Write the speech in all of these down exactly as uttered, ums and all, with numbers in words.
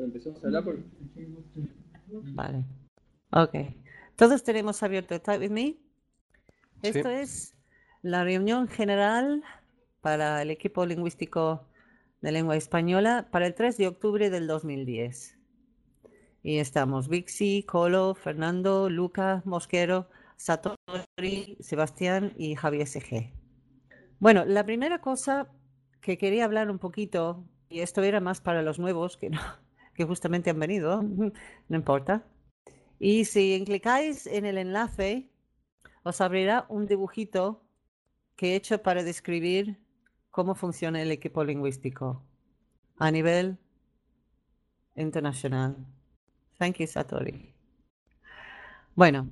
empecemos a hablar porque... Vale. Ok. Todos tenemos abierto Type With Me. Esto Sí. es la reunión general para el equipo lingüístico de lengua española para el tres de octubre del dos mil diez. Y estamos Vixi, Colo, Fernando, Luca, Mosquero, Satori, Sebastián y Javier S G. Bueno, la primera cosa que quería hablar un poquito, y esto era más para los nuevos que, no, que justamente han venido, no importa. Y si clicáis en el enlace, os abrirá un dibujito que he hecho para describir cómo funciona el equipo lingüístico a nivel internacional. Thank you, Satori. Bueno,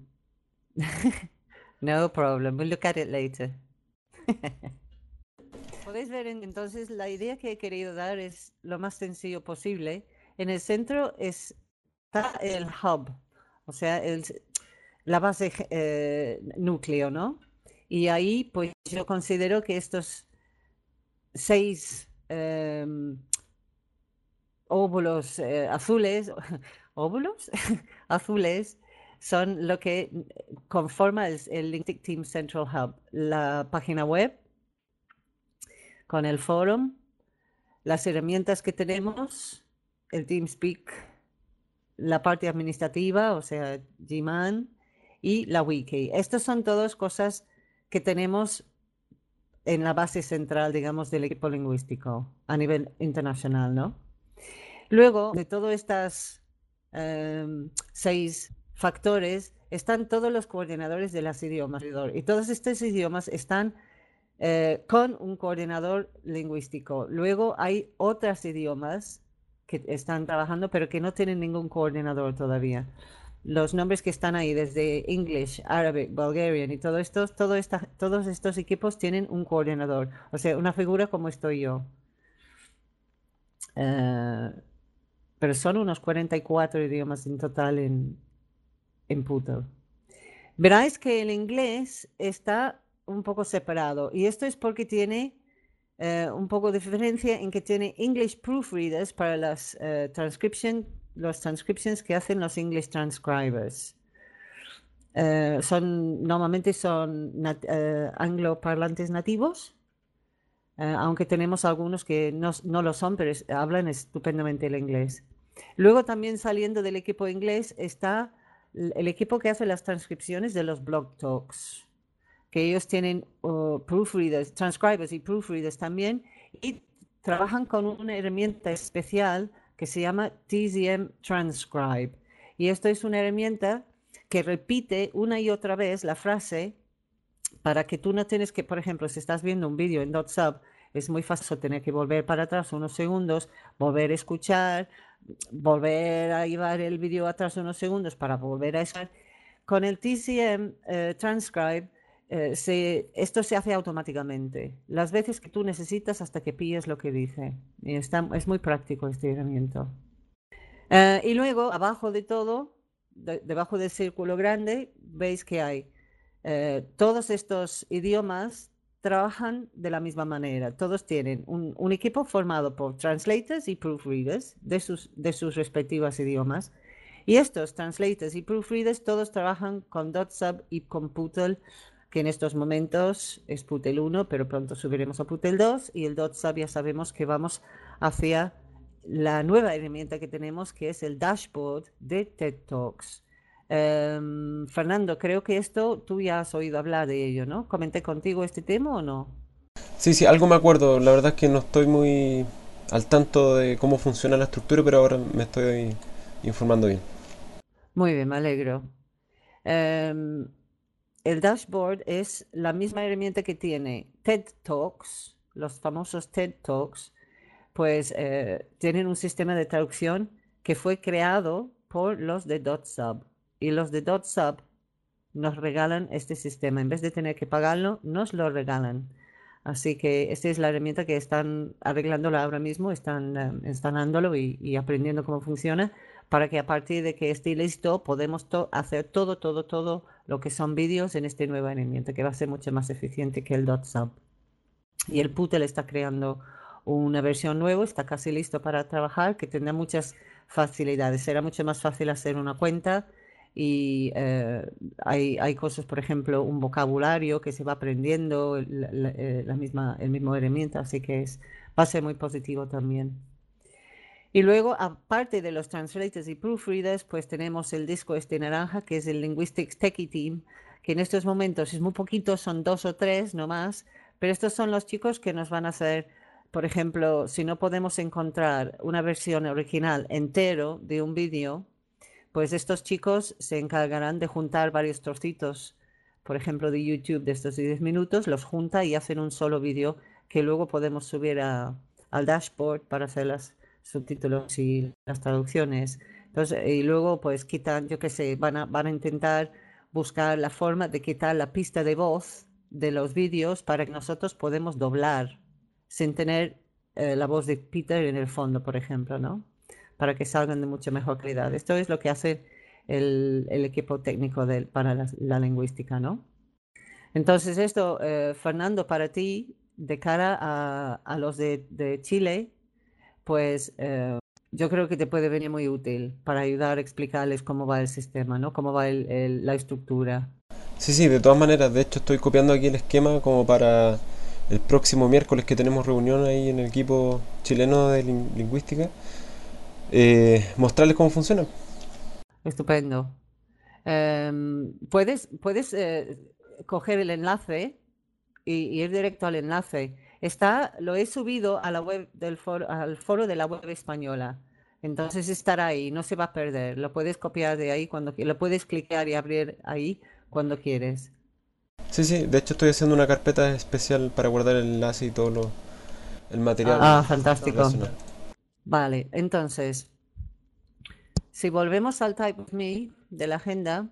no problem. We'll look at it later. Podéis ver entonces la idea que he querido dar es lo más sencillo posible. En el centro está el hub, o sea, el, la base eh, núcleo, ¿no? Y ahí pues yo considero que estos seis eh, óvulos eh, azules, óvulos azules son lo que conforma el, el LingTIC Team Central Hub, la página web con el foro, las herramientas que tenemos, el TeamSpeak, la parte administrativa, o sea, Gman, y la wiki. Estas son todas cosas que tenemos en la base central, digamos, del equipo lingüístico a nivel internacional, ¿no? Luego, de todas estas um, seis factores, están todos los coordinadores de los idiomas. Y todos estos idiomas están eh, con un coordinador lingüístico. Luego hay otros idiomas que están trabajando, pero que no tienen ningún coordinador todavía. Los nombres que están ahí, desde English, Arabic, Bulgarian y todo esto, todo esta, todos estos equipos tienen un coordinador. O sea, una figura como estoy yo. Uh, pero son unos cuarenta y cuatro idiomas en total en, en Pootle. Veráis que el inglés está un poco separado y esto es porque tiene eh, un poco de diferencia en que tiene English proofreaders para las uh, transcription, los transcriptions que hacen los English transcribers. Uh, son, normalmente son nat uh, angloparlantes nativos, uh, aunque tenemos algunos que no, no lo son, pero es, hablan estupendamente el inglés. Luego también saliendo del equipo inglés está el equipo que hace las transcripciones de los blog talks, que ellos tienen uh, proofreaders, transcribers y proofreaders también, y trabajan con una herramienta especial que se llama T Z M Transcribe. Y esto es una herramienta que repite una y otra vez la frase para que tú no tienes que, por ejemplo, si estás viendo un vídeo en .sub, es muy fácil tener que volver para atrás unos segundos, volver a escuchar, volver a llevar el vídeo atrás unos segundos para volver a escuchar. Con el T Z M eh, Transcribe, eh, se, esto se hace automáticamente, las veces que tú necesitas hasta que pilles lo que dice. Y está, es muy práctico este herramienta. Eh, y luego, abajo de todo, de, debajo del círculo grande, veis que hay eh, todos estos idiomas trabajan de la misma manera. Todos tienen un, un equipo formado por translators y proofreaders de sus, de sus respectivos idiomas. Y estos translators y proofreaders todos trabajan con .sub y con Pootle, que en estos momentos es Pootle uno, pero pronto subiremos a Pootle dos. Y el .sub ya sabemos que vamos hacia la nueva herramienta que tenemos, que es el dashboard de TED Talks. Um, Fernando, creo que esto tú ya has oído hablar de ello, ¿no? ¿Comenté contigo este tema o no? Sí, sí, algo me acuerdo. La verdad es que no estoy muy al tanto de cómo funciona la estructura, pero ahora me estoy informando bien. Muy bien, me alegro. Um, el dashboard es la misma herramienta que tiene TED Talks, los famosos TED Talks, pues eh, tienen un sistema de traducción que fue creado por los de .sub. Y los de .sub nos regalan este sistema. En vez de tener que pagarlo, nos lo regalan. Así que esta es la herramienta que están arreglándola ahora mismo, están uh, instalándolo y, y aprendiendo cómo funciona, para que a partir de que esté listo podemos to hacer todo, todo, todo lo que son vídeos en esta nueva herramienta, que va a ser mucho más eficiente que el .sub. Y el Pootle está creando una versión nueva, está casi listo para trabajar, que tendrá muchas facilidades. Será mucho más fácil hacer una cuenta y eh, hay, hay cosas, por ejemplo, un vocabulario que se va aprendiendo, la, la- eh, la misma, el mismo herramienta, así que es, va a ser muy positivo también. Y luego, aparte de los translators y proofreaders, pues tenemos el disco este naranja, que es el Linguistics Techie Team, que en estos momentos es muy poquito, son dos o tres no más, pero estos son los chicos que nos van a hacer, por ejemplo, si no podemos encontrar una versión original entero de un vídeo, pues estos chicos se encargarán de juntar varios trocitos, por ejemplo, de YouTube de estos diez minutos, los junta y hacen un solo vídeo que luego podemos subir a, al dashboard para hacer los subtítulos y las traducciones. Entonces, y luego pues quitan, yo qué sé, van a, van a intentar buscar la forma de quitar la pista de voz de los vídeos para que nosotros podemos doblar sin tener eh, la voz de Peter en el fondo, por ejemplo, ¿no? Para que salgan de mucha mejor calidad. Esto es lo que hace el, el equipo técnico de, para la, la, lingüística, ¿no? Entonces esto, eh, Fernando, para ti, de cara a, a los de, de, Chile, pues eh, yo creo que te puede venir muy útil para ayudar a explicarles cómo va el sistema, ¿no? Cómo va el, el, la estructura. Sí, sí, de todas maneras, de hecho estoy copiando aquí el esquema como para el próximo miércoles que tenemos reunión ahí en el equipo chileno de lin- lingüística, eh, mostrarles cómo funciona. Estupendo. Um, puedes puedes eh, coger el enlace y, y ir directo al enlace. Está, lo he subido a la web del foro, al foro de la web española. Entonces estará ahí, no se va a perder. Lo puedes copiar de ahí cuando qui- lo puedes clicar y abrir ahí cuando quieres. Sí, sí, de hecho estoy haciendo una carpeta especial para guardar el enlace y todo lo, el material Ah, fantástico. relacionado. Vale, entonces, si volvemos al Type of Me de la agenda,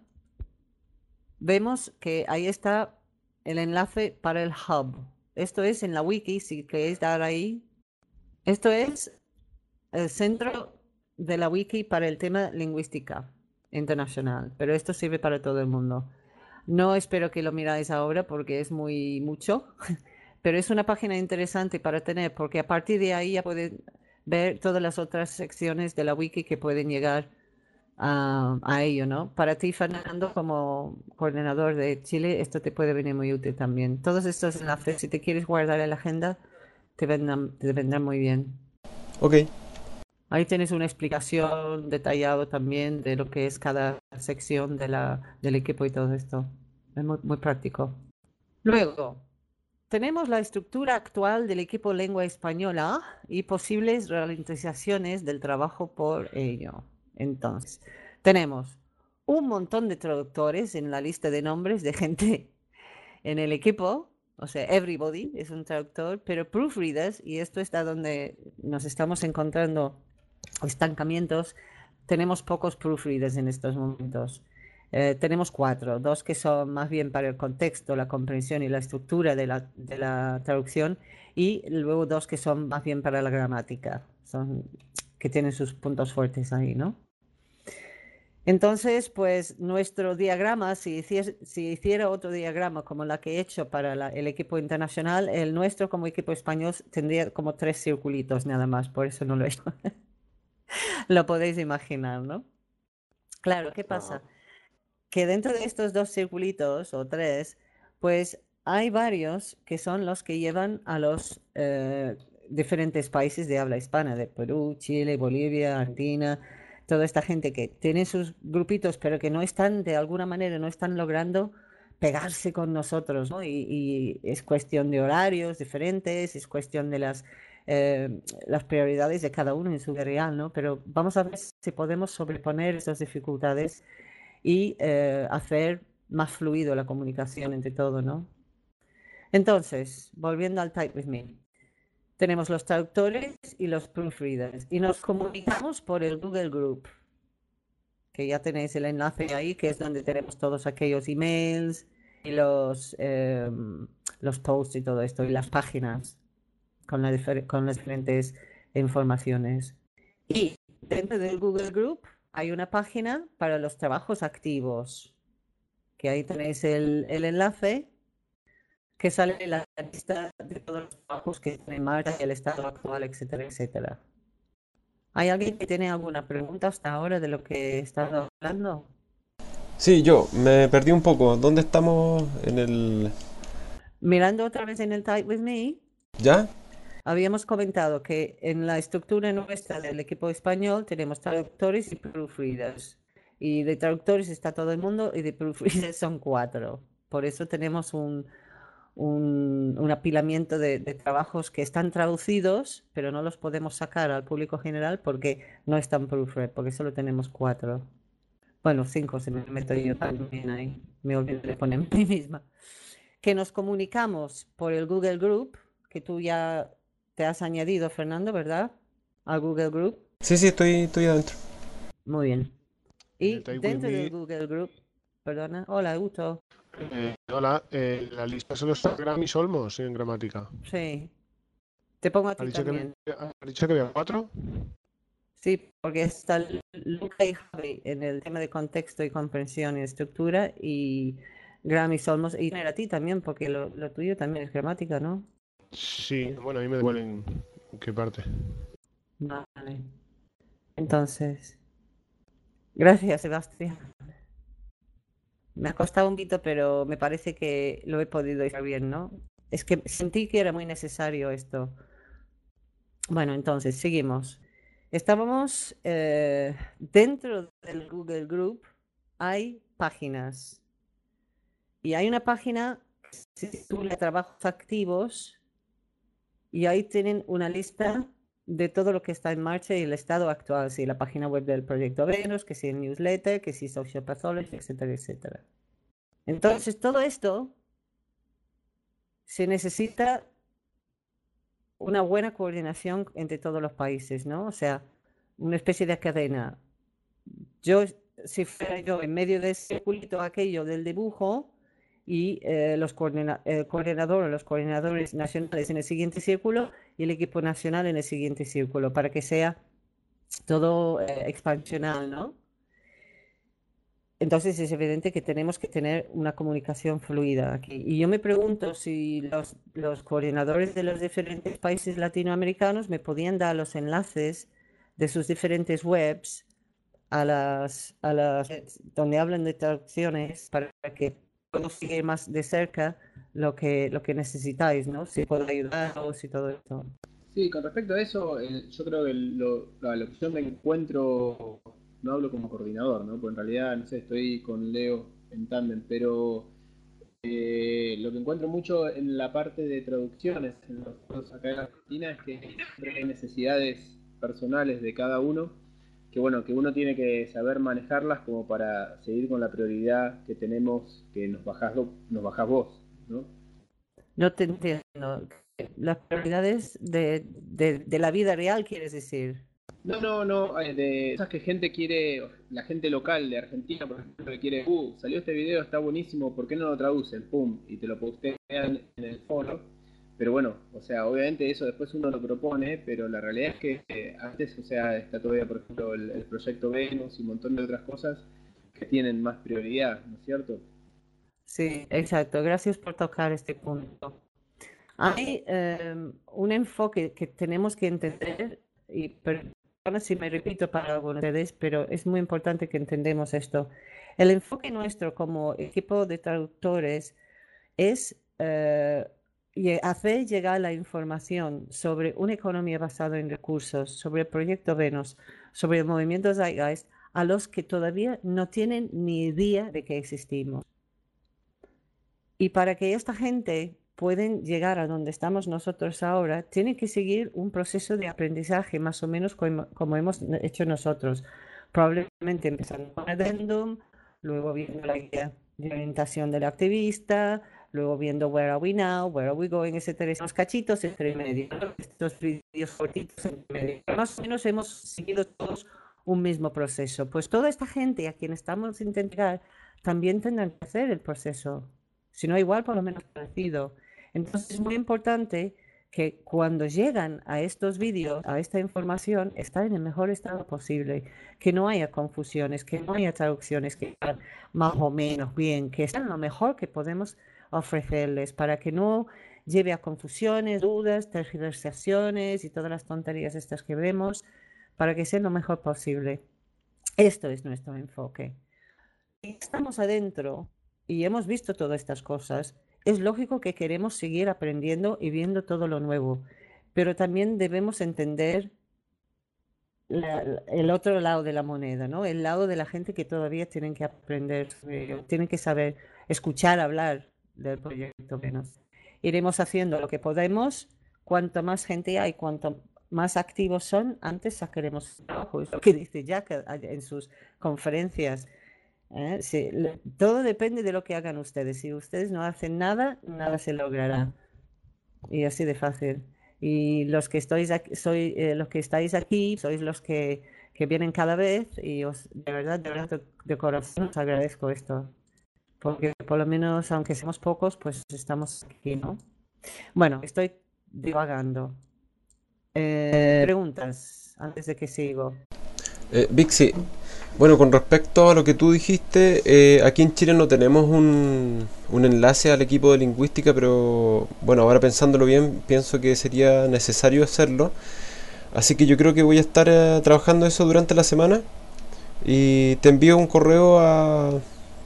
vemos que ahí está el enlace para el hub. Esto es en la wiki, si queréis dar ahí. Esto es el centro de la wiki para el tema lingüística internacional, pero esto sirve para todo el mundo. No espero que lo miráis ahora porque es muy mucho, pero es una página interesante para tener porque a partir de ahí ya pueden ver todas las otras secciones de la wiki que pueden llegar a, a ello, ¿no? Para ti, Fernando, como coordinador de Chile, esto te puede venir muy útil también. Todos estos enlaces, si te quieres guardar en la agenda, te vendrán, te vendrán muy bien. Ok, Ahí tienes una explicación detallada también de lo que es cada sección de la, del equipo y todo esto. Es muy, muy práctico. Luego, tenemos la estructura actual del equipo lengua española y posibles realizaciones del trabajo por ello. Entonces, tenemos un montón de traductores en la lista de nombres de gente en el equipo. O sea, everybody es un traductor, pero proofreaders, y esto está donde nos estamos encontrando estancamientos, tenemos pocos proofreaders en estos momentos. Eh, tenemos cuatro, dos que son más bien para el contexto, la comprensión y la estructura de la, de la traducción, y luego dos que son más bien para la gramática, son, que tienen sus puntos fuertes ahí, ¿no? Entonces, pues nuestro diagrama, si hiciera, si hiciera otro diagrama como la que he hecho para la- el equipo internacional, el nuestro como equipo español tendría como tres circulitos nada más, por eso no lo he hecho. Lo podéis imaginar, ¿no? Claro, ¿qué ajá. pasa? Que dentro de estos dos circulitos o tres, pues hay varios que son los que llevan a los eh, diferentes países de habla hispana, de Perú, Chile, Bolivia, Argentina, toda esta gente que tiene sus grupitos, pero que no están, de alguna manera, no están logrando pegarse con nosotros, ¿no? Y, y es cuestión de horarios diferentes, es cuestión de las, eh, las prioridades de cada uno en su vida real, ¿no? Pero vamos a ver si podemos sobreponer esas dificultades y eh, hacer más fluido la comunicación entre todo, ¿no? Entonces, volviendo al Type With Me, tenemos los traductores y los proofreaders y nos comunicamos por el Google Group, que ya tenéis el enlace ahí, que es donde tenemos todos aquellos emails y los, eh, los posts y todo esto, y las páginas con, la con las diferentes informaciones. Y dentro del Google Group hay una página para los trabajos activos, que ahí tenéis el, el enlace, que sale la lista de todos los trabajos que están en marcha, el estado actual, etcétera, etcétera. ¿Hay alguien que tiene alguna pregunta hasta ahora de lo que he estado hablando? Sí, yo me perdí un poco. ¿Dónde estamos en el... Mirando otra vez en el Type With Me, ¿Ya? habíamos comentado que en la estructura nuestra del equipo español tenemos traductores y proofreaders. Y de traductores está todo el mundo y de proofreaders son cuatro. Por eso tenemos un, un, un apilamiento de, de trabajos que están traducidos, pero no los podemos sacar al público general porque no están proofread, porque solo tenemos cuatro. Bueno, cinco, se me meto yo también ahí. Me olvidé de poner a mí misma. Que nos comunicamos por el Google Group, que tú ya te has añadido, Fernando, ¿verdad? Al Google Group. Sí, sí, estoy, estoy adentro. Muy bien. En el Y Type With dentro del Me, Google Group, perdona, hola, Uto. eh, hola, eh, la lista solo está Grammys Olmos en gramática. Sí, te pongo a ¿Ha ti dicho que, también. ha dicho que había cuatro? Sí, porque está Luca y Javi en el tema de contexto y comprensión y estructura y Graham y Solmos, y a ti también, porque lo, lo tuyo también es gramática, ¿no? Sí, bueno, a mí me duelen. ¿En qué parte? Vale. Entonces, gracias, Sebastián. Me ha costado un poquito, pero me parece que lo he podido hacer bien, ¿no? Es que sentí que era muy necesario esto. Bueno, entonces, seguimos. Estábamos eh, dentro del Google Group, hay páginas. Y hay una página que se titula Trabajos Activos y ahí tienen una lista de todo lo que está en marcha y el estado actual, sí, la página web del proyecto Venus, que sí el newsletter, que sí Social Pathology, etcétera, etcétera. Entonces, todo esto se necesita una buena coordinación entre todos los países, ¿no? O sea, una especie de cadena. Yo, si fuera yo en medio de ese circulito aquello del dibujo y eh, los coordina el coordinador o los coordinadores nacionales en el siguiente círculo y el equipo nacional en el siguiente círculo, para que sea todo eh, expansional, ¿no? Entonces es evidente que tenemos que tener una comunicación fluida aquí. Y yo me pregunto si los, los coordinadores de los diferentes países latinoamericanos me podían dar los enlaces de sus diferentes webs a las, a las donde hablan de traducciones para que puedo seguir más de cerca lo que, lo que necesitáis, ¿no? Si puedo ayudaros y todo esto. Sí, con respecto a eso, eh, yo creo que lo, la, lo que yo me encuentro, no hablo como coordinador, ¿no? Porque en realidad, no sé, estoy con Leo en tándem, pero eh, lo que encuentro mucho en la parte de traducciones en los juegos acá en Argentina es que siempre hay necesidades personales de cada uno, que bueno, que uno tiene que saber manejarlas como para seguir con la prioridad que tenemos, que nos bajás, nos bajás vos, ¿no? No te entiendo. Las prioridades de, de, de la vida real, quieres decir. No, no, no, eh, de esas que gente quiere, la gente local de Argentina, por ejemplo, que quiere, uh, salió este video, está buenísimo, ¿por qué no lo traducen? Pum, y te lo postean en el foro. Pero bueno, o sea, obviamente eso después uno lo propone, pero la realidad es que eh, antes, o sea, está todavía, por ejemplo, el, el proyecto Venus y un montón de otras cosas que tienen más prioridad, ¿no es cierto? Sí, exacto. Gracias por tocar este punto. Hay eh, un enfoque que tenemos que entender, y perdona si me repito para algunos de ustedes, pero es muy importante que entendamos esto. El enfoque nuestro como equipo de traductores es eh, hacer llegar la información sobre una economía basada en recursos, sobre el proyecto Venus, sobre el movimiento Zeitgeist, a los que todavía no tienen ni idea de que existimos. Y para que esta gente pueden llegar a donde estamos nosotros ahora, tienen que seguir un proceso de aprendizaje más o menos como, como hemos hecho nosotros. Probablemente empezando con Addendum, luego viendo la guía de orientación del activista, luego viendo Where Are We Now, Where Are We Going, etcétera. Unos cachitos entre medio, ¿no? Estos vídeos cortitos entre medio. Más o menos hemos seguido todos un mismo proceso. Pues toda esta gente a quien estamos intentando llegar también tendrán que hacer el proceso. Si no igual, por lo menos parecido. Entonces es muy importante que cuando llegan a estos vídeos, a esta información, está en el mejor estado posible, que no haya confusiones, que no haya traducciones que están más o menos bien, que están lo mejor que podemos ofrecerles para que no lleve a confusiones, dudas, tergiversaciones y todas las tonterías estas que vemos, para que sea lo mejor posible. Esto es nuestro enfoque. Si estamos adentro y hemos visto todas estas cosas, es lógico que queremos seguir aprendiendo y viendo todo lo nuevo, pero también debemos entender la- el otro lado de la moneda, ¿no? El lado de la gente que todavía tienen que aprender, sobre ello, tienen que saber escuchar hablar del proyecto Venus. Iremos haciendo lo que podemos. Cuanto más gente hay, cuanto más activos son, antes sacaremos el trabajo. Es lo que dice Jack a- en sus conferencias. ¿eh? Sí, le- todo depende de lo que hagan ustedes. Si ustedes no hacen nada, nada se logrará. Y así de fácil. Y los que estáis aquí, soy, eh, los que estáis aquí, sois los que, que vienen cada vez y os, de verdad, de verdad, de, de corazón os agradezco esto. Porque por lo menos, aunque seamos pocos, pues estamos aquí, ¿no? Bueno, estoy divagando. Eh, preguntas antes de que sigo. Eh, Vixi, bueno, con respecto a lo que tú dijiste, eh, aquí en Chile no tenemos un, un enlace al equipo de lingüística, pero bueno, ahora pensándolo bien, pienso que sería necesario hacerlo. Así que yo creo que voy a estar eh, trabajando eso durante la semana y te envío un correo a, a,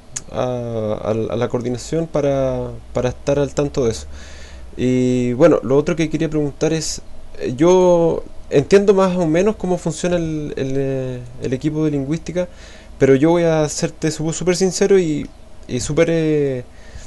a- a la coordinación para, para estar al tanto de eso. Y bueno, lo otro que quería preguntar es, eh, yo entiendo más o menos cómo funciona el, el, eh, el equipo de lingüística, pero yo voy a serte su- súper sincero y, y súper eh,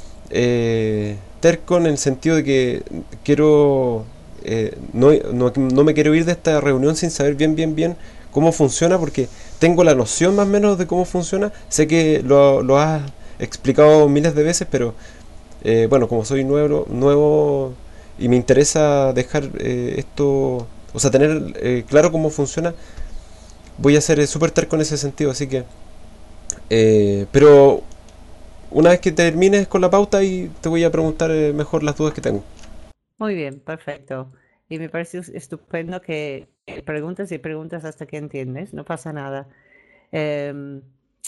eh, terco en el sentido de que quiero, eh, no, no, no me quiero ir de esta reunión sin saber bien, bien, bien cómo funciona, porque tengo la noción más o menos de cómo funciona, sé que lo, lo has explicado miles de veces, pero eh, bueno, como soy nuevo, nuevo y me interesa dejar eh, esto, o sea, tener eh, claro cómo funciona, voy a ser eh, súper terco en ese sentido, así que, eh, pero una vez que termines con la pauta y te voy a preguntar eh, mejor las dudas que tengo. Muy bien, perfecto. Y me parece es- estupendo que que preguntas y preguntas hasta que entiendes, no pasa nada. Em,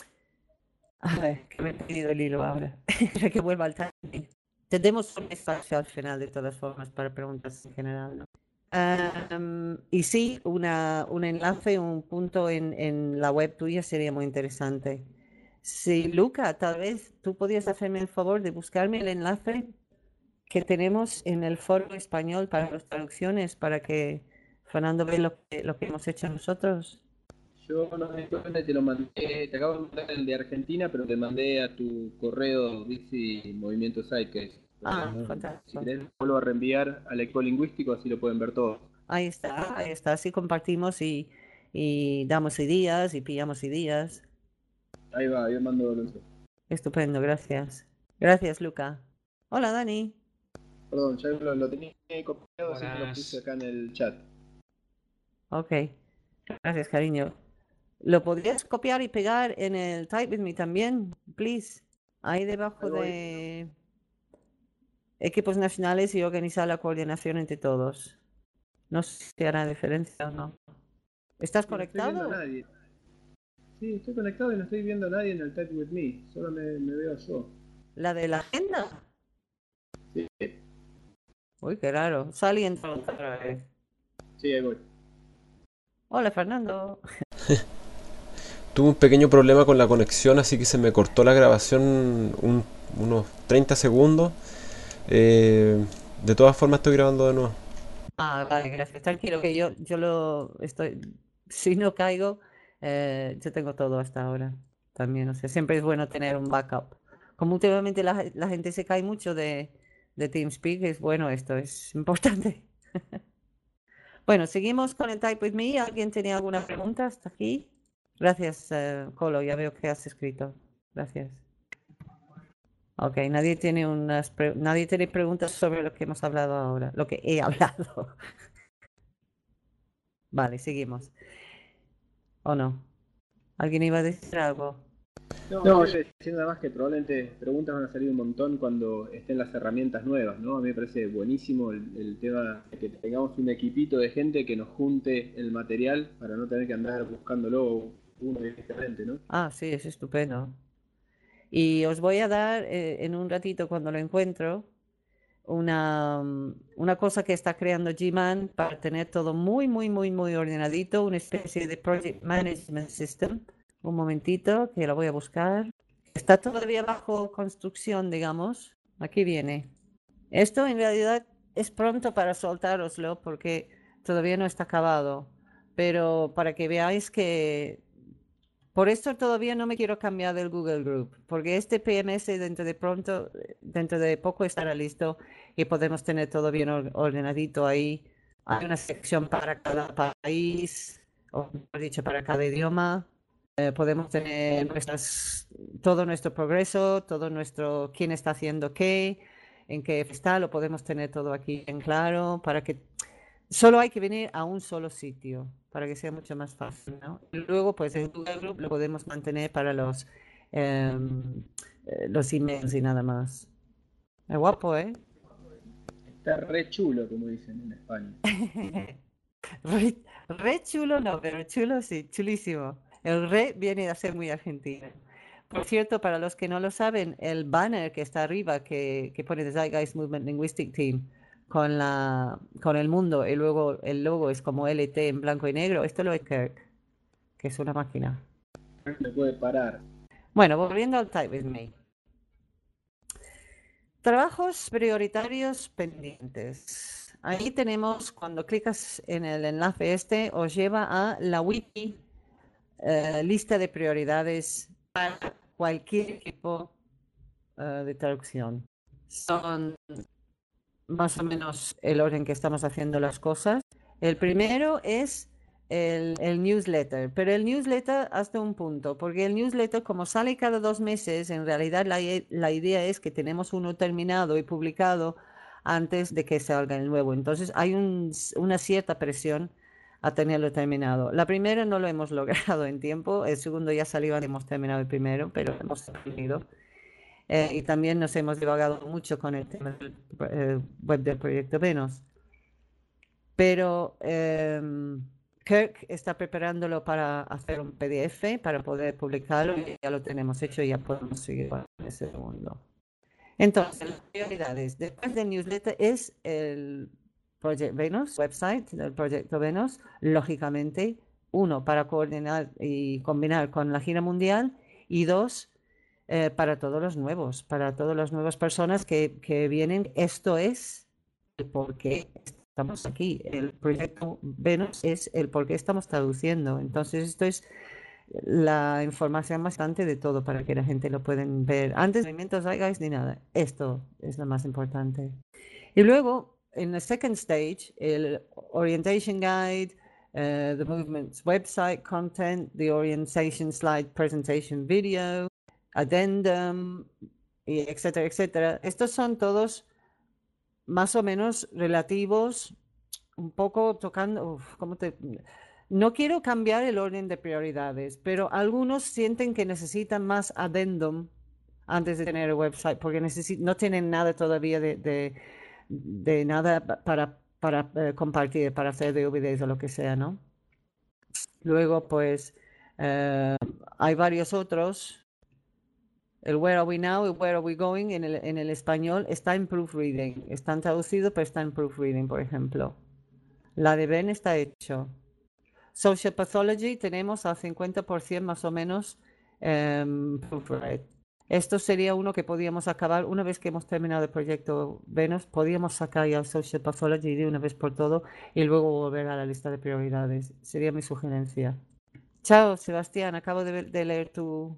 a ver, que me he perdido el hilo ahora. Para que vuelva al timing. Tenemos un espacio al final, de todas formas, para preguntas en general, ¿no? Am, y sí, una, un enlace, un punto en, en la web tuya sería muy interesante. Sí, Luca, tal vez tú podías hacerme el favor de buscarme el enlace que tenemos en el foro español para las traducciones, para que Fernando vea lo que, lo que hemos hecho nosotros. Yo no me di cuenta y te lo mandé, te acabo de mandar el de Argentina, pero te mandé a tu correo Dixie Movimiento Sidekick. Ah, Si fantástico. querés, vuelvo a reenviar al eco lingüístico, así lo pueden ver todos. Ahí está, ahí está. Así compartimos y, y damos ideas y pillamos ideas. Ahí va, yo mando el otro. Estupendo, gracias. Gracias, Luca. Hola, Dani. Perdón, ya lo, lo tenía copiado, así que lo puse Buenas. acá en el chat. Ok, gracias, cariño. ¿Lo podrías copiar y pegar en el Type With Me también, please? Ahí Ahí debajo voy. de equipos nacionales y organizar la coordinación entre todos. No sé si te hará diferencia o no. ¿Estás Y no estoy viendo a conectado? nadie. Sí, estoy conectado y no estoy viendo a nadie en el Type With Me. Solo me, me veo yo. ¿La de la agenda? Sí, Uy, qué raro. Sal y entra otra vez. sí, ahí voy. Hola, Fernando. Tuve un pequeño problema con la conexión, así que se me cortó la grabación un- unos treinta segundos. Eh, de todas formas estoy grabando de nuevo. Ah, vale, gracias. Tranquilo, que yo, yo lo estoy. Si no caigo, eh, yo tengo todo hasta ahora también. O sea, siempre es bueno tener un backup. Como últimamente la, la gente se cae mucho de, de TeamSpeak, es bueno esto, es importante. Bueno, seguimos con el Type With Me. ¿Alguien tenía alguna pregunta hasta aquí? Gracias, eh, Colo, ya veo que has escrito. Gracias. Ok, nadie tiene unas pre- nadie tiene preguntas sobre lo que hemos hablado ahora, lo que he hablado. Vale, seguimos. ¿O no? ¿Alguien iba a decir algo? No, No, yo iba diciendo nada más que probablemente preguntas van a salir un montón cuando estén las herramientas nuevas, ¿no? A mí me parece buenísimo el, el tema de que tengamos un equipito de gente que nos junte el material para no tener que andar buscándolo uno directamente, ¿no? Ah, sí, es estupendo. Y os voy a dar eh, en un ratito cuando lo encuentro una, mm, una cosa que está creando G-Man para tener todo muy, muy, muy, muy ordenadito, una especie de Project Management System. Un momentito que lo voy a buscar. Está todavía bajo construcción, digamos. Aquí viene. Esto en realidad es pronto para soltároslo porque todavía no está acabado. Pero para que veáis que por esto todavía no me quiero cambiar del Google Group, porque este P M S dentro de pronto, dentro de poco estará listo y podemos tener todo bien or- ordenadito ahí. Hay una sección para cada país, o mejor dicho, para cada idioma. Eh, podemos tener nuestras, todo nuestro progreso, todo nuestro quién está haciendo qué, en qué está, lo podemos tener todo aquí en claro para que solo hay que venir a un solo sitio para que sea mucho más fácil, ¿no? Y luego, pues el Google Group lo podemos mantener para los, em, eh, los emails y nada más. Es guapo, ¿eh? Está re chulo, como dicen en España. Re, re chulo no, pero chulo sí, chulísimo. El re viene a ser muy argentino. Por cierto, para los que no lo saben, el banner que está arriba, que, que pone The Zeitgeist Movement Linguistic Team, con, la, con el mundo, y luego el logo es como L T en blanco y negro, esto lo es Kirk, que es una máquina. No me puede parar. Bueno, volviendo al Type With Me. Trabajos prioritarios pendientes. Ahí tenemos, cuando clicas en el enlace este, os lleva a la wiki, eh, lista de prioridades para cualquier tipo eh, de traducción. Son más o menos el orden que estamos haciendo las cosas. El primero es el, el newsletter, pero el newsletter hasta un punto, porque el newsletter, como sale cada dos meses, en realidad la, i- la idea es que tenemos uno terminado y publicado antes de que salga el nuevo. Entonces hay un- una cierta presión a tenerlo terminado. La primera no lo hemos logrado en tiempo, el segundo ya salió, hemos terminado el primero, pero hemos aprendido. Eh, y también nos hemos divagado mucho con el tema del eh, web del proyecto Venus. Pero em, Kirk está preparándolo para hacer un P D F para poder publicarlo y ya lo tenemos hecho y ya podemos seguir con ese segundo. Entonces, las prioridades después del newsletter es el Project Venus, website del proyecto Venus, lógicamente, uno, para coordinar y combinar con la gira mundial y dos, eh, para todos los nuevos, para todas las nuevas personas que, que vienen. Esto es el por qué estamos aquí. El proyecto Venus es el por qué estamos traduciendo. Entonces, esto es la información bastante de todo para que la gente lo pueden ver. Antes de movimientos Zeitgeist ni nada. Esto es lo más importante. Y luego, en el second stage, el Orientation Guide, uh, the movement's website content, the orientation slide presentation video, addendum, y etcétera, etcétera. Estos son todos más o menos relativos, un poco tocando, uf, ¿cómo te...? No quiero cambiar el orden de prioridades, pero algunos sienten que necesitan más addendum antes de tener el website, porque necesi- no tienen nada todavía de, de, de nada pa- para, para eh, compartir, para hacer D V Ds o lo que sea, ¿no? Luego, pues, eh, hay varios otros. El Where Are We Now y Where Are We Going en el, en el español está en proofreading. Están traducidos, pero está en proofreading, por ejemplo. La de Ben está hecho. Social Pathology tenemos al cincuenta por ciento más o menos em, proofread. Esto sería uno que podíamos acabar una vez que hemos terminado el proyecto Venus, podíamos sacar ya el Social Pathology de una vez por todo y luego volver a la lista de prioridades. Sería mi sugerencia. Chao, Sebastián. Acabo de, ver- de leer tu,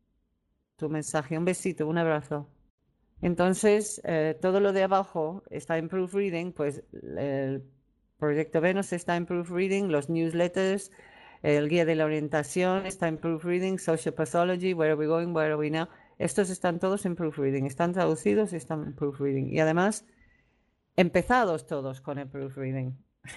tu mensaje. Un besito, un abrazo. Entonces, eh, todo lo de abajo está en proofreading, pues el proyecto Venus está en proofreading, los newsletters, el guía de la orientación está en proofreading, social pathology, where are we going, where are we now. Estos están todos en proofreading, están traducidos y están en proofreading. Y además, empezados todos con el proofreading.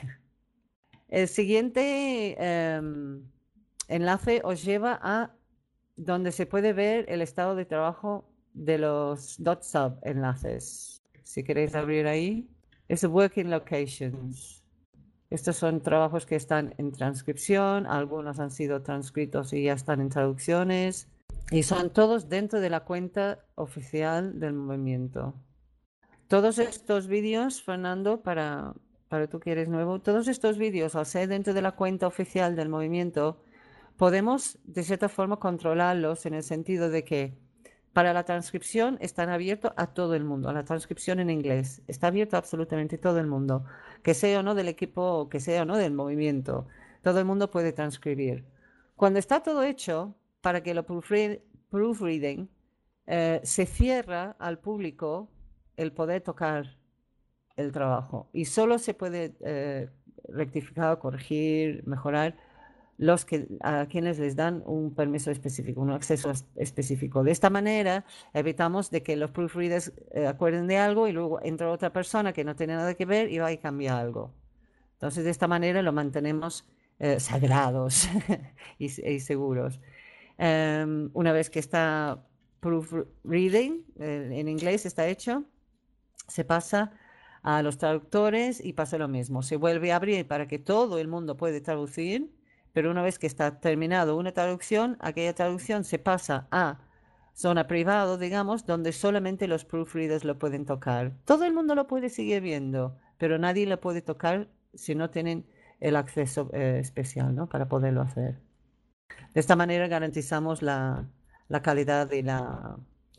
El siguiente em, enlace os lleva a donde se puede ver el estado de trabajo de los .sub enlaces. Si queréis abrir ahí, es Working Locations. Estos son trabajos que están en transcripción, algunos han sido transcritos y ya están en traducciones. Y son todos dentro de la cuenta oficial del movimiento. Todos estos vídeos, Fernando, para, para tú que eres nuevo, todos estos vídeos, al ser dentro de la cuenta oficial del movimiento, podemos de cierta forma controlarlos en el sentido de que para la transcripción están abiertos a todo el mundo, a la transcripción en inglés. Está abierto a absolutamente todo el mundo, que sea o no del equipo, que sea o no del movimiento. Todo el mundo puede transcribir. Cuando está todo hecho, para que lo proofread, proofreading, eh, se cierra al público el poder tocar el trabajo y solo se puede eh, rectificar, corregir, mejorar los que, a quienes les dan un permiso específico, un acceso específico. De esta manera evitamos de que los proofreaders eh, acuerden de algo y luego entra otra persona que no tiene nada que ver y va y cambia algo. Entonces de esta manera lo mantenemos eh, sagrados y, y seguros. Um, una vez que está proofreading, eh, en inglés está hecho, se pasa a los traductores y pasa lo mismo. Se vuelve a abrir para que todo el mundo puede traducir, pero una vez que está terminado una traducción, aquella traducción se pasa a zona privada, digamos, donde solamente los proofreaders lo pueden tocar. Todo el mundo lo puede seguir viendo, pero nadie lo puede tocar si no tienen el acceso eh, especial, ¿no? Para poderlo hacer. De esta manera garantizamos la, la calidad y la,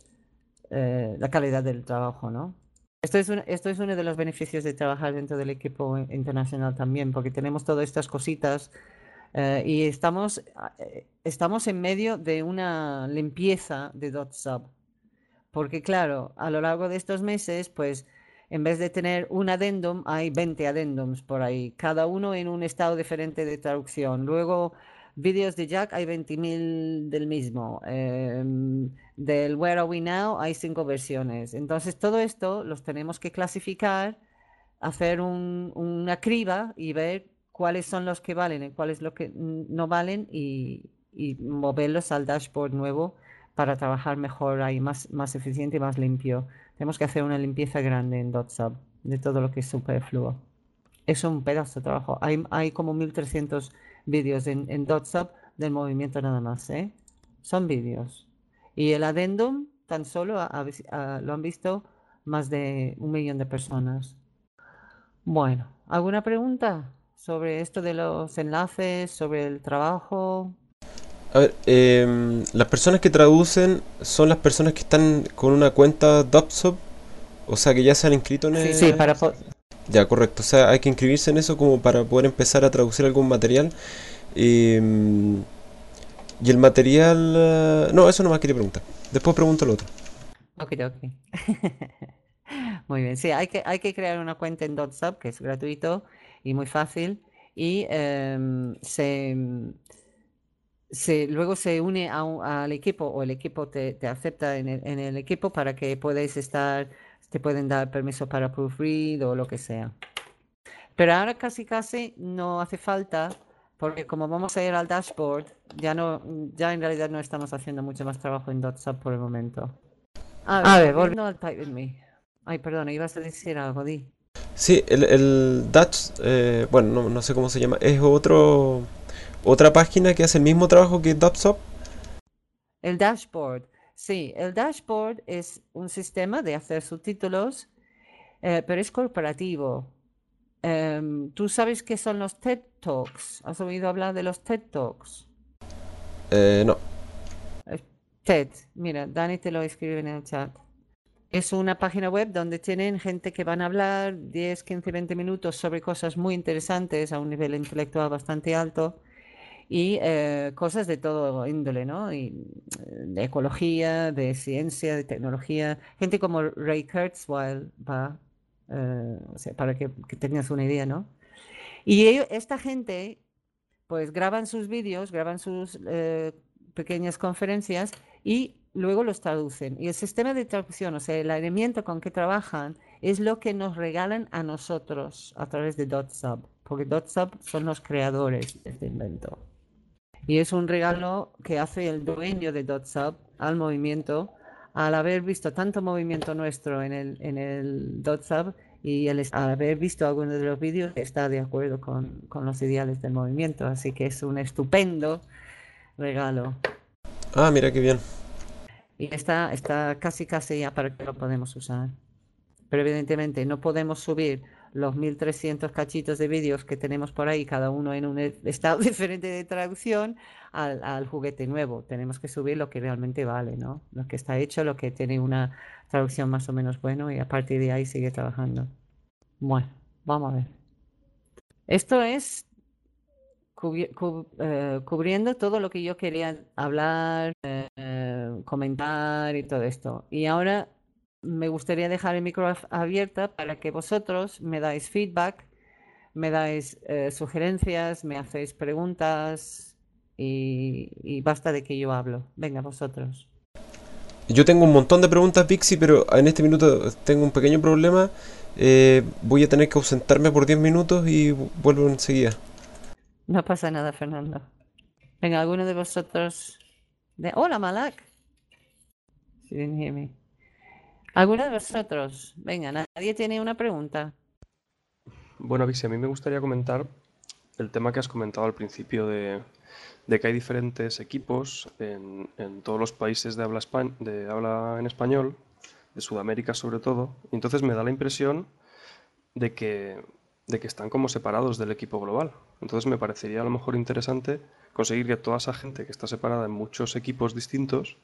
eh, la calidad del trabajo, ¿no? Esto es, un, esto es uno de los beneficios de trabajar dentro del equipo internacional también, porque tenemos todas estas cositas eh, y estamos, eh, estamos en medio de una limpieza de DotSub. Porque claro, a lo largo de estos meses, pues en vez de tener un addendum, hay veinte addendums por ahí, cada uno en un estado diferente de traducción. Luego, vídeos de Jack hay veinte mil del mismo. Eh, del Where Are We Now hay cinco versiones. Entonces, todo esto los tenemos que clasificar, hacer un, una criba y ver cuáles son los que valen y cuáles los que no valen y, y moverlos al dashboard nuevo para trabajar mejor ahí, más, más eficiente y más limpio. Tenemos que hacer una limpieza grande en DotSub de todo lo que es superfluo. Es un pedazo de trabajo. Hay, hay como mil trescientos vídeos en, en DotSub del movimiento nada más, ¿eh? Son vídeos. Y el addendum tan solo a, a, a, lo han visto más de un millón de personas. Bueno, ¿alguna pregunta sobre esto de los enlaces, sobre el trabajo? A ver, eh, las personas que traducen son las personas que están con una cuenta DotSub, o sea, que ya se han inscrito en el... Sí, sí, para Ya, correcto, o sea, hay que inscribirse en eso como para poder empezar a traducir algún material. Eh, y el material... No, eso nomás quería preguntar. Después pregunto lo otro. Ok, ok. Muy bien, sí, hay que, hay que crear una cuenta en DotSub, que es gratuito y muy fácil, y um, se... Se, luego se une a un, al equipo o el equipo te, te acepta en el, en el equipo para que podáis estar, te pueden dar permiso para proofread o lo que sea. Pero ahora casi casi no hace falta porque como vamos a ir al dashboard, ya no, ya en realidad no estamos haciendo mucho más trabajo en DotSub por el momento. A ver, a ver volviendo al Type With Me. Ay, perdona, ibas a decir algo, di. Sí, el, el Dutch, eh, bueno, no, no sé cómo se llama, es otro... ¿Otra página que hace el mismo trabajo que DotSub? El dashboard. Sí, el dashboard es un sistema de hacer subtítulos, eh, pero es corporativo. Um, ¿Tú sabes qué son los TED Talks? ¿Has oído hablar de los TED Talks? Eh, no. TED, mira, Dani te lo escribe en el chat. Es una página web donde tienen gente que van a hablar diez, quince, veinte minutos sobre cosas muy interesantes a un nivel intelectual bastante alto. Y eh, cosas de todo índole, ¿no? Y, de ecología, de ciencia, de tecnología. Gente como Ray Kurzweil va, eh, o sea, para que, que tengas una idea, ¿no? Y ellos, esta gente, pues graban sus vídeos, graban sus eh, pequeñas conferencias y luego los traducen. Y el sistema de traducción, o sea, el herramienta con que trabajan, es lo que nos regalan a nosotros a través de DotSub, porque DotSub son los creadores de este invento. Y es un regalo que hace el dueño de DotSub al movimiento, al haber visto tanto movimiento nuestro en el, en el DotSub y el, al haber visto algunos de los vídeos, está de acuerdo con, con los ideales del movimiento. Así que es un estupendo regalo. Ah, mira qué bien. Y está, está casi casi ya para que lo podemos usar. Pero evidentemente no podemos subir los mil trescientos cachitos de vídeos que tenemos por ahí, cada uno en un e- estado diferente de traducción, al, al juguete nuevo. Tenemos que subir lo que realmente vale, ¿no? Lo que está hecho, lo que tiene una traducción más o menos bueno y a partir de ahí sigue trabajando. Bueno, vamos a ver. Esto es cubi- cu- eh, cubriendo todo lo que yo quería hablar, eh, comentar y todo esto. Y ahora me gustaría dejar el micro af- abierta para que vosotros me dais feedback, me dais eh, sugerencias, me hacéis preguntas y, y basta de que yo hablo. Venga, vosotros. Yo tengo un montón de preguntas, Pixie, pero en este minuto tengo un pequeño problema. Eh, voy a tener que ausentarme por diez minutos y vu- vuelvo enseguida. No pasa nada, Fernando. Venga, alguno de vosotros. De... Hola, Malak. She didn't hear me. ¿Alguno de vosotros? Venga, nadie tiene una pregunta. Bueno, Vixi, a mí me gustaría comentar el tema que has comentado al principio de, de que hay diferentes equipos en, en todos los países de habla, espa- de habla en español, de Sudamérica sobre todo, y entonces me da la impresión de que, de que están como separados del equipo global. Entonces me parecería a lo mejor interesante conseguir que toda esa gente que está separada en muchos equipos distintos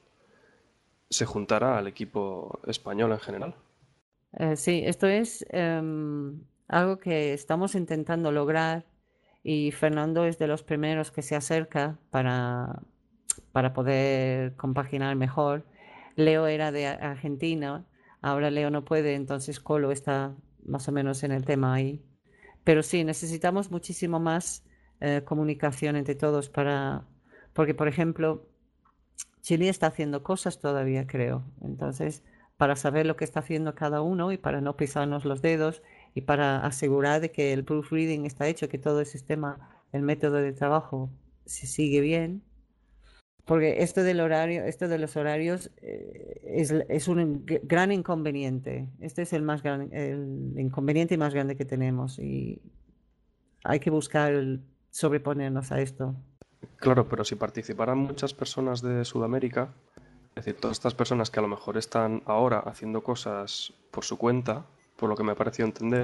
se juntara al equipo español en general. Eh, sí, esto es em, algo que estamos intentando lograr y Fernando es de los primeros que se acerca para, para poder compaginar mejor. Leo era de A- Argentina, ahora Leo no puede, entonces Colo está más o menos en el tema ahí. Pero sí, necesitamos muchísimo más eh, comunicación entre todos para, porque por ejemplo, Chile está haciendo cosas todavía, creo. Entonces, para saber lo que está haciendo cada uno y para no pisarnos los dedos y para asegurar de que el proofreading está hecho, que todo el sistema, el método de trabajo se sigue bien. Porque esto del horario, esto de los horarios eh, es, es un in- gran inconveniente. Este es el más gran, el inconveniente más grande que tenemos y hay que buscar el sobreponernos a esto. Claro, pero si participaran muchas personas de Sudamérica, es decir, todas estas personas que a lo mejor están ahora haciendo cosas por su cuenta, por lo que me ha parecido entender,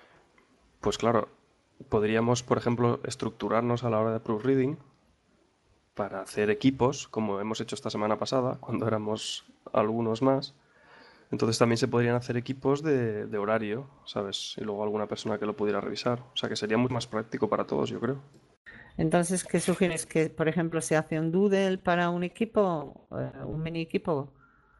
pues claro, podríamos, por ejemplo, estructurarnos a la hora de proofreading para hacer equipos, como hemos hecho esta semana pasada, cuando éramos algunos más. Entonces también se podrían hacer equipos de, de horario, ¿sabes? Y luego alguna persona que lo pudiera revisar. O sea que sería muy más práctico para todos, yo creo. Entonces, ¿qué sugieres? Que, por ejemplo, se hace un doodle para un equipo, eh, un mini equipo.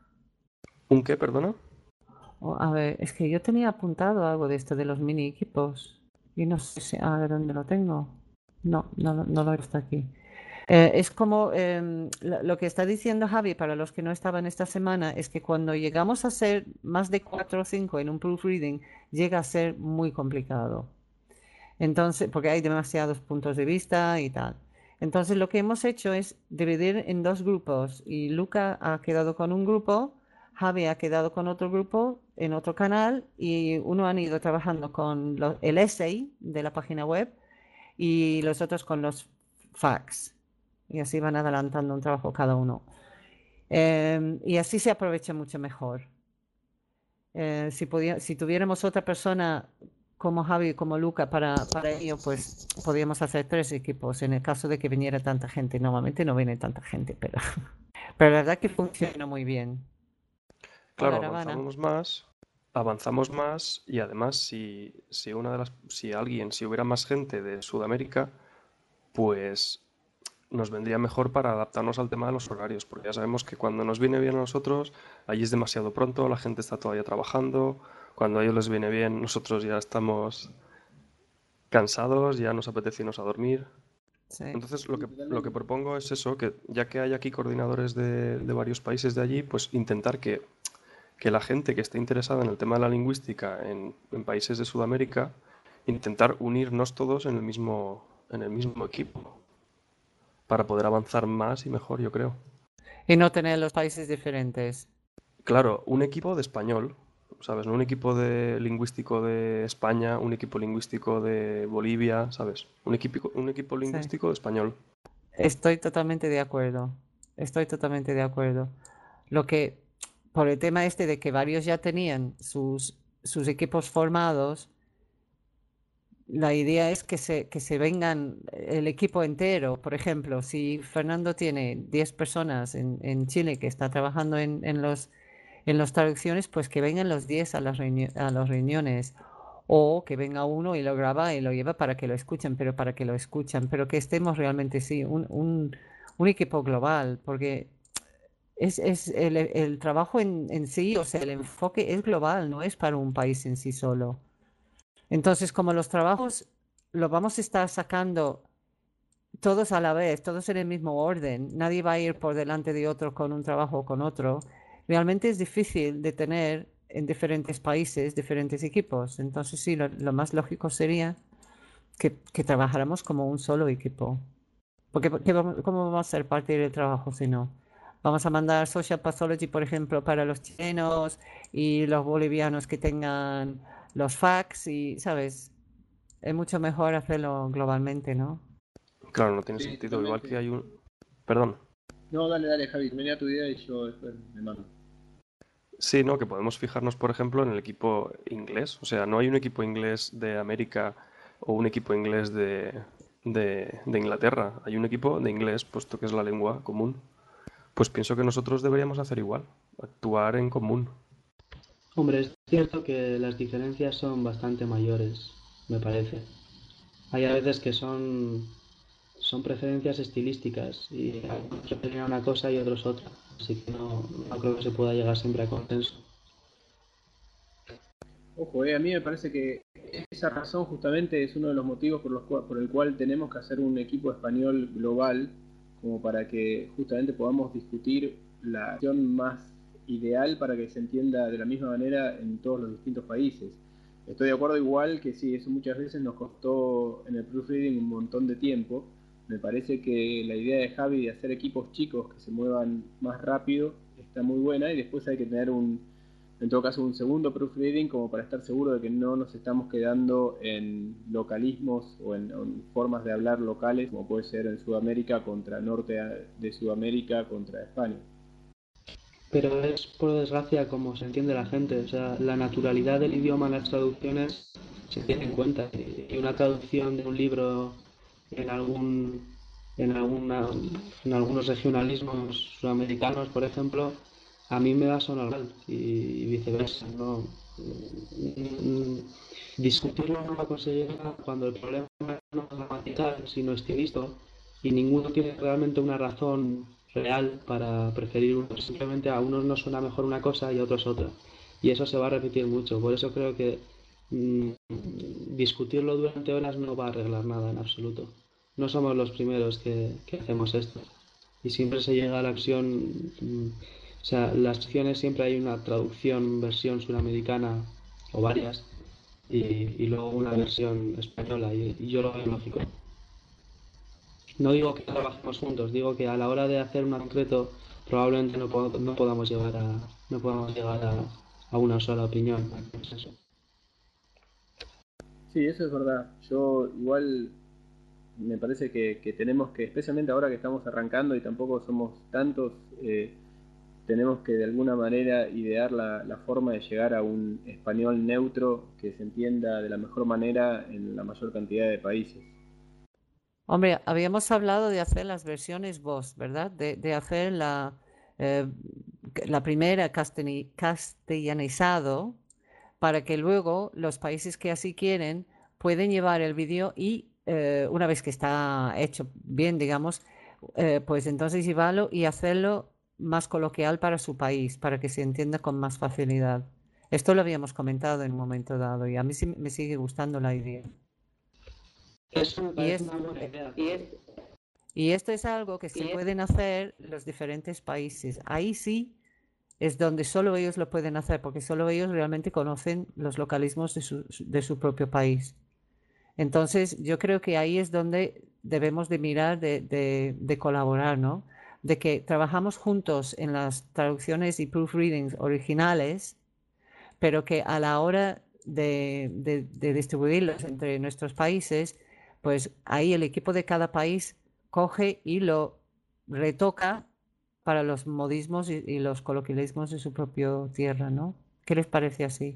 ¿Un qué, perdona? O, a ver, es que yo tenía apuntado algo de esto de los mini equipos y no sé si, a ver dónde lo tengo. No, no, lo- no lo he visto aquí. Eh, es como em, lo, lo que está diciendo Javi, para los que no estaban esta semana, es que cuando llegamos a ser más de cuatro o cinco en un proofreading, llega a ser muy complicado. Entonces, porque hay demasiados puntos de vista y tal. Entonces, lo que hemos hecho es dividir en dos grupos y Luca ha quedado con un grupo, Javi ha quedado con otro grupo en otro canal y uno han ido trabajando con lo- el essay de la página web y los otros con los facts. Y así van adelantando un trabajo cada uno. Em, y así se aprovecha mucho mejor. Eh, si, podía- si tuviéramos otra persona como Javi, como Luca para, para ello, pues podríamos hacer tres equipos en el caso de que viniera tanta gente. Normalmente no viene tanta gente, pero, pero la verdad que funciona muy bien. Claro, Hola, Ravana. avanzamos más, avanzamos más y además si, si una de las, si alguien, si hubiera más gente de Sudamérica, pues nos vendría mejor para adaptarnos al tema de los horarios, porque ya sabemos que cuando nos viene bien a nosotros, allí es demasiado pronto, la gente está todavía trabajando, cuando a ellos les viene bien, nosotros ya estamos cansados, ya nos apetece irnos a dormir. Sí. Entonces, lo Sí, que, lo que totalmente. propongo es eso, que ya que hay aquí coordinadores de, de varios países de allí, pues intentar que, que la gente que esté interesada en el tema de la lingüística en, en países de Sudamérica, intentar unirnos todos en el mismo, en el mismo equipo, para poder avanzar más y mejor, yo creo. Y no tener los países diferentes. Claro, un equipo de español, ¿sabes? No un equipo de lingüístico de España, un equipo lingüístico de Bolivia, ¿sabes? Un equipo, un equipo Sí. lingüístico de español. Estoy totalmente de acuerdo. Estoy totalmente de acuerdo. Lo que, por el tema este de que varios ya tenían sus, sus equipos formados, la idea es que se, que se vengan el equipo entero. Por ejemplo, si Fernando tiene diez personas en, en Chile que está trabajando en, en los, en las traducciones, pues que vengan los diez a las, reuni- a las reuniones. O que venga uno y lo graba y lo lleva para que lo escuchen, pero para que lo escuchen, pero que estemos realmente, sí, un, un, un equipo global, porque es, es el, el trabajo en, en sí, o sea, el enfoque es global, no es para un país en sí solo. Entonces, como los trabajos los vamos a estar sacando todos a la vez, todos en el mismo orden, nadie va a ir por delante de otro con un trabajo o con otro, realmente es difícil de tener en diferentes países diferentes equipos. Entonces, sí, lo, lo más lógico sería que, que trabajáramos como un solo equipo. Porque, ¿qué vamos- ¿cómo vamos a ser parte del trabajo si no? Vamos a mandar Social Pathology, por ejemplo, para los chilenos y los bolivianos que tengan los fax y, ¿sabes? Es mucho mejor hacerlo globalmente, ¿no? Claro, no tiene Sí, sentido. Igual que totalmente. hay un... Perdón. No, dale, dale, Javi, termina tu idea y yo después me mando. Sí, no, que podemos fijarnos, por ejemplo, en el equipo inglés. O sea, no hay un equipo inglés de América o un equipo inglés de, de, de Inglaterra. Hay un equipo de inglés, puesto que es la lengua común. Pues pienso que nosotros deberíamos hacer igual, actuar en común. Hombre, es cierto que las diferencias son bastante mayores, me parece. Hay a veces que son, son preferencias estilísticas y algunos prefieren una cosa y otros otra. Así que no, no creo que se pueda llegar siempre a consenso. Ojo, eh, a mí me parece que esa razón justamente es uno de los motivos por, los cua- por el cual tenemos que hacer un equipo español global, como para que justamente podamos discutir la acción más ideal para que se entienda de la misma manera en todos los distintos países. Estoy de acuerdo igual que sí, eso muchas veces nos costó en el proofreading un montón de tiempo. Me parece que la idea de Javi de hacer equipos chicos que se muevan más rápido está muy buena y después hay que tener un en todo caso un segundo proofreading como para estar seguro de que no nos estamos quedando en localismos o en, en formas de hablar locales, como puede ser en Sudamérica contra norte de Sudamérica contra España. Pero es por desgracia como se entiende la gente. O sea, la naturalidad del idioma en las traducciones se tiene en cuenta. Y una traducción de un libro en algún en alguna en algunos regionalismos sudamericanos, por ejemplo, a mí me va a sonar mal y viceversa. No, Mm, discutirlo no va a conseguir nada cuando el problema no es gramatical, sino estilístico, y ninguno tiene realmente una razón real para preferir uno. Simplemente a unos nos suena mejor una cosa y a otros otra. Y eso se va a repetir mucho. Por eso creo que mm, discutirlo durante horas no va a arreglar nada en absoluto. No somos los primeros que, que hacemos esto. Y siempre se llega a la acción. mm, o sea, las acciones siempre hay una traducción, versión sudamericana o varias, y, y luego una versión española, y, y yo lo veo lógico. No digo que trabajemos juntos, digo que a la hora de hacer un concreto probablemente no, po- no podamos llegar a, no podamos llegar a, a una sola opinión. Pues eso. Sí, eso es verdad. Yo igual me parece que, que tenemos que, especialmente ahora que estamos arrancando y tampoco somos tantos, eh, tenemos que de alguna manera idear la, la forma de llegar a un español neutro que se entienda de la mejor manera en la mayor cantidad de países. Hombre, habíamos hablado de hacer las versiones voz, ¿verdad? De, de hacer la, eh, la primera castellani- castellanizado para que luego los países que así quieren pueden llevar el vídeo y eh, una vez que está hecho bien, digamos, eh, pues entonces llevarlo y hacerlo más coloquial para su país, para que se entienda con más facilidad. Esto lo habíamos comentado en un momento dado y a mí sí me sigue gustando la idea. Eso me Y parece es, una buena idea. y esto es algo que se pueden hacer los diferentes países. Ahí sí es donde solo ellos lo pueden hacer, porque solo ellos realmente conocen los localismos de su, de su propio país. Entonces, yo creo que ahí es donde debemos de mirar de, de, de colaborar, ¿no? De que trabajamos juntos en las traducciones y proofreadings originales, pero que a la hora de, de, de distribuirlos entre nuestros países, pues ahí el equipo de cada país coge y lo retoca para los modismos y, y los coloquialismos de su propia tierra, ¿no? ¿Qué les parece así?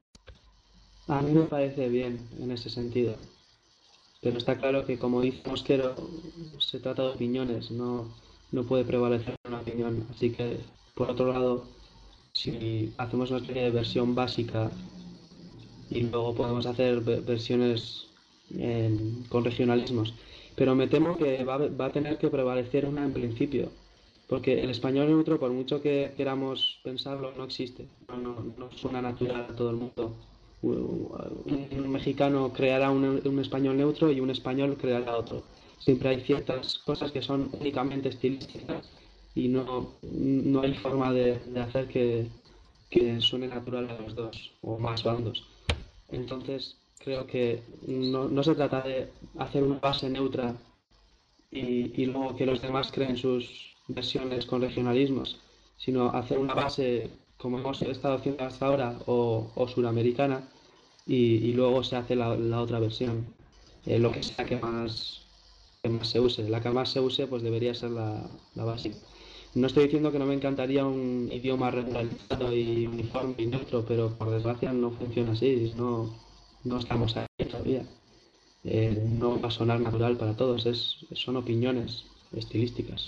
A mí me parece bien en ese sentido. Pero está claro que, como dice Mosquero, se trata de opiniones, no, no puede prevalecer una opinión. Así que, por otro lado, si hacemos una especie de versión básica y luego podemos hacer ve- versiones en- con regionalismos. Pero me temo que va, a- va a tener que prevalecer una en principio, porque el español neutro, por mucho que queramos pensarlo, no existe. No, no, no suena natural a todo el mundo. Un, un mexicano creará un, un español neutro y un español creará otro. Siempre hay ciertas cosas que son únicamente estilísticas y no, no hay forma de, de hacer que, que suene natural a los dos o más bandos. Entonces, creo que no, no se trata de hacer una base neutra y, y luego que los demás creen sus versiones con regionalismos, sino hacer una base como hemos estado haciendo hasta ahora o, o suramericana y, y luego se hace la, la otra versión, eh, lo que sea que más, que más se use. La que más se use pues debería ser la, la básica. No estoy diciendo que no me encantaría un idioma regularizado y uniforme y neutro, pero por desgracia no funciona así, no, no estamos ahí todavía. Eh, no va a sonar natural para todos, es, son opiniones estilísticas.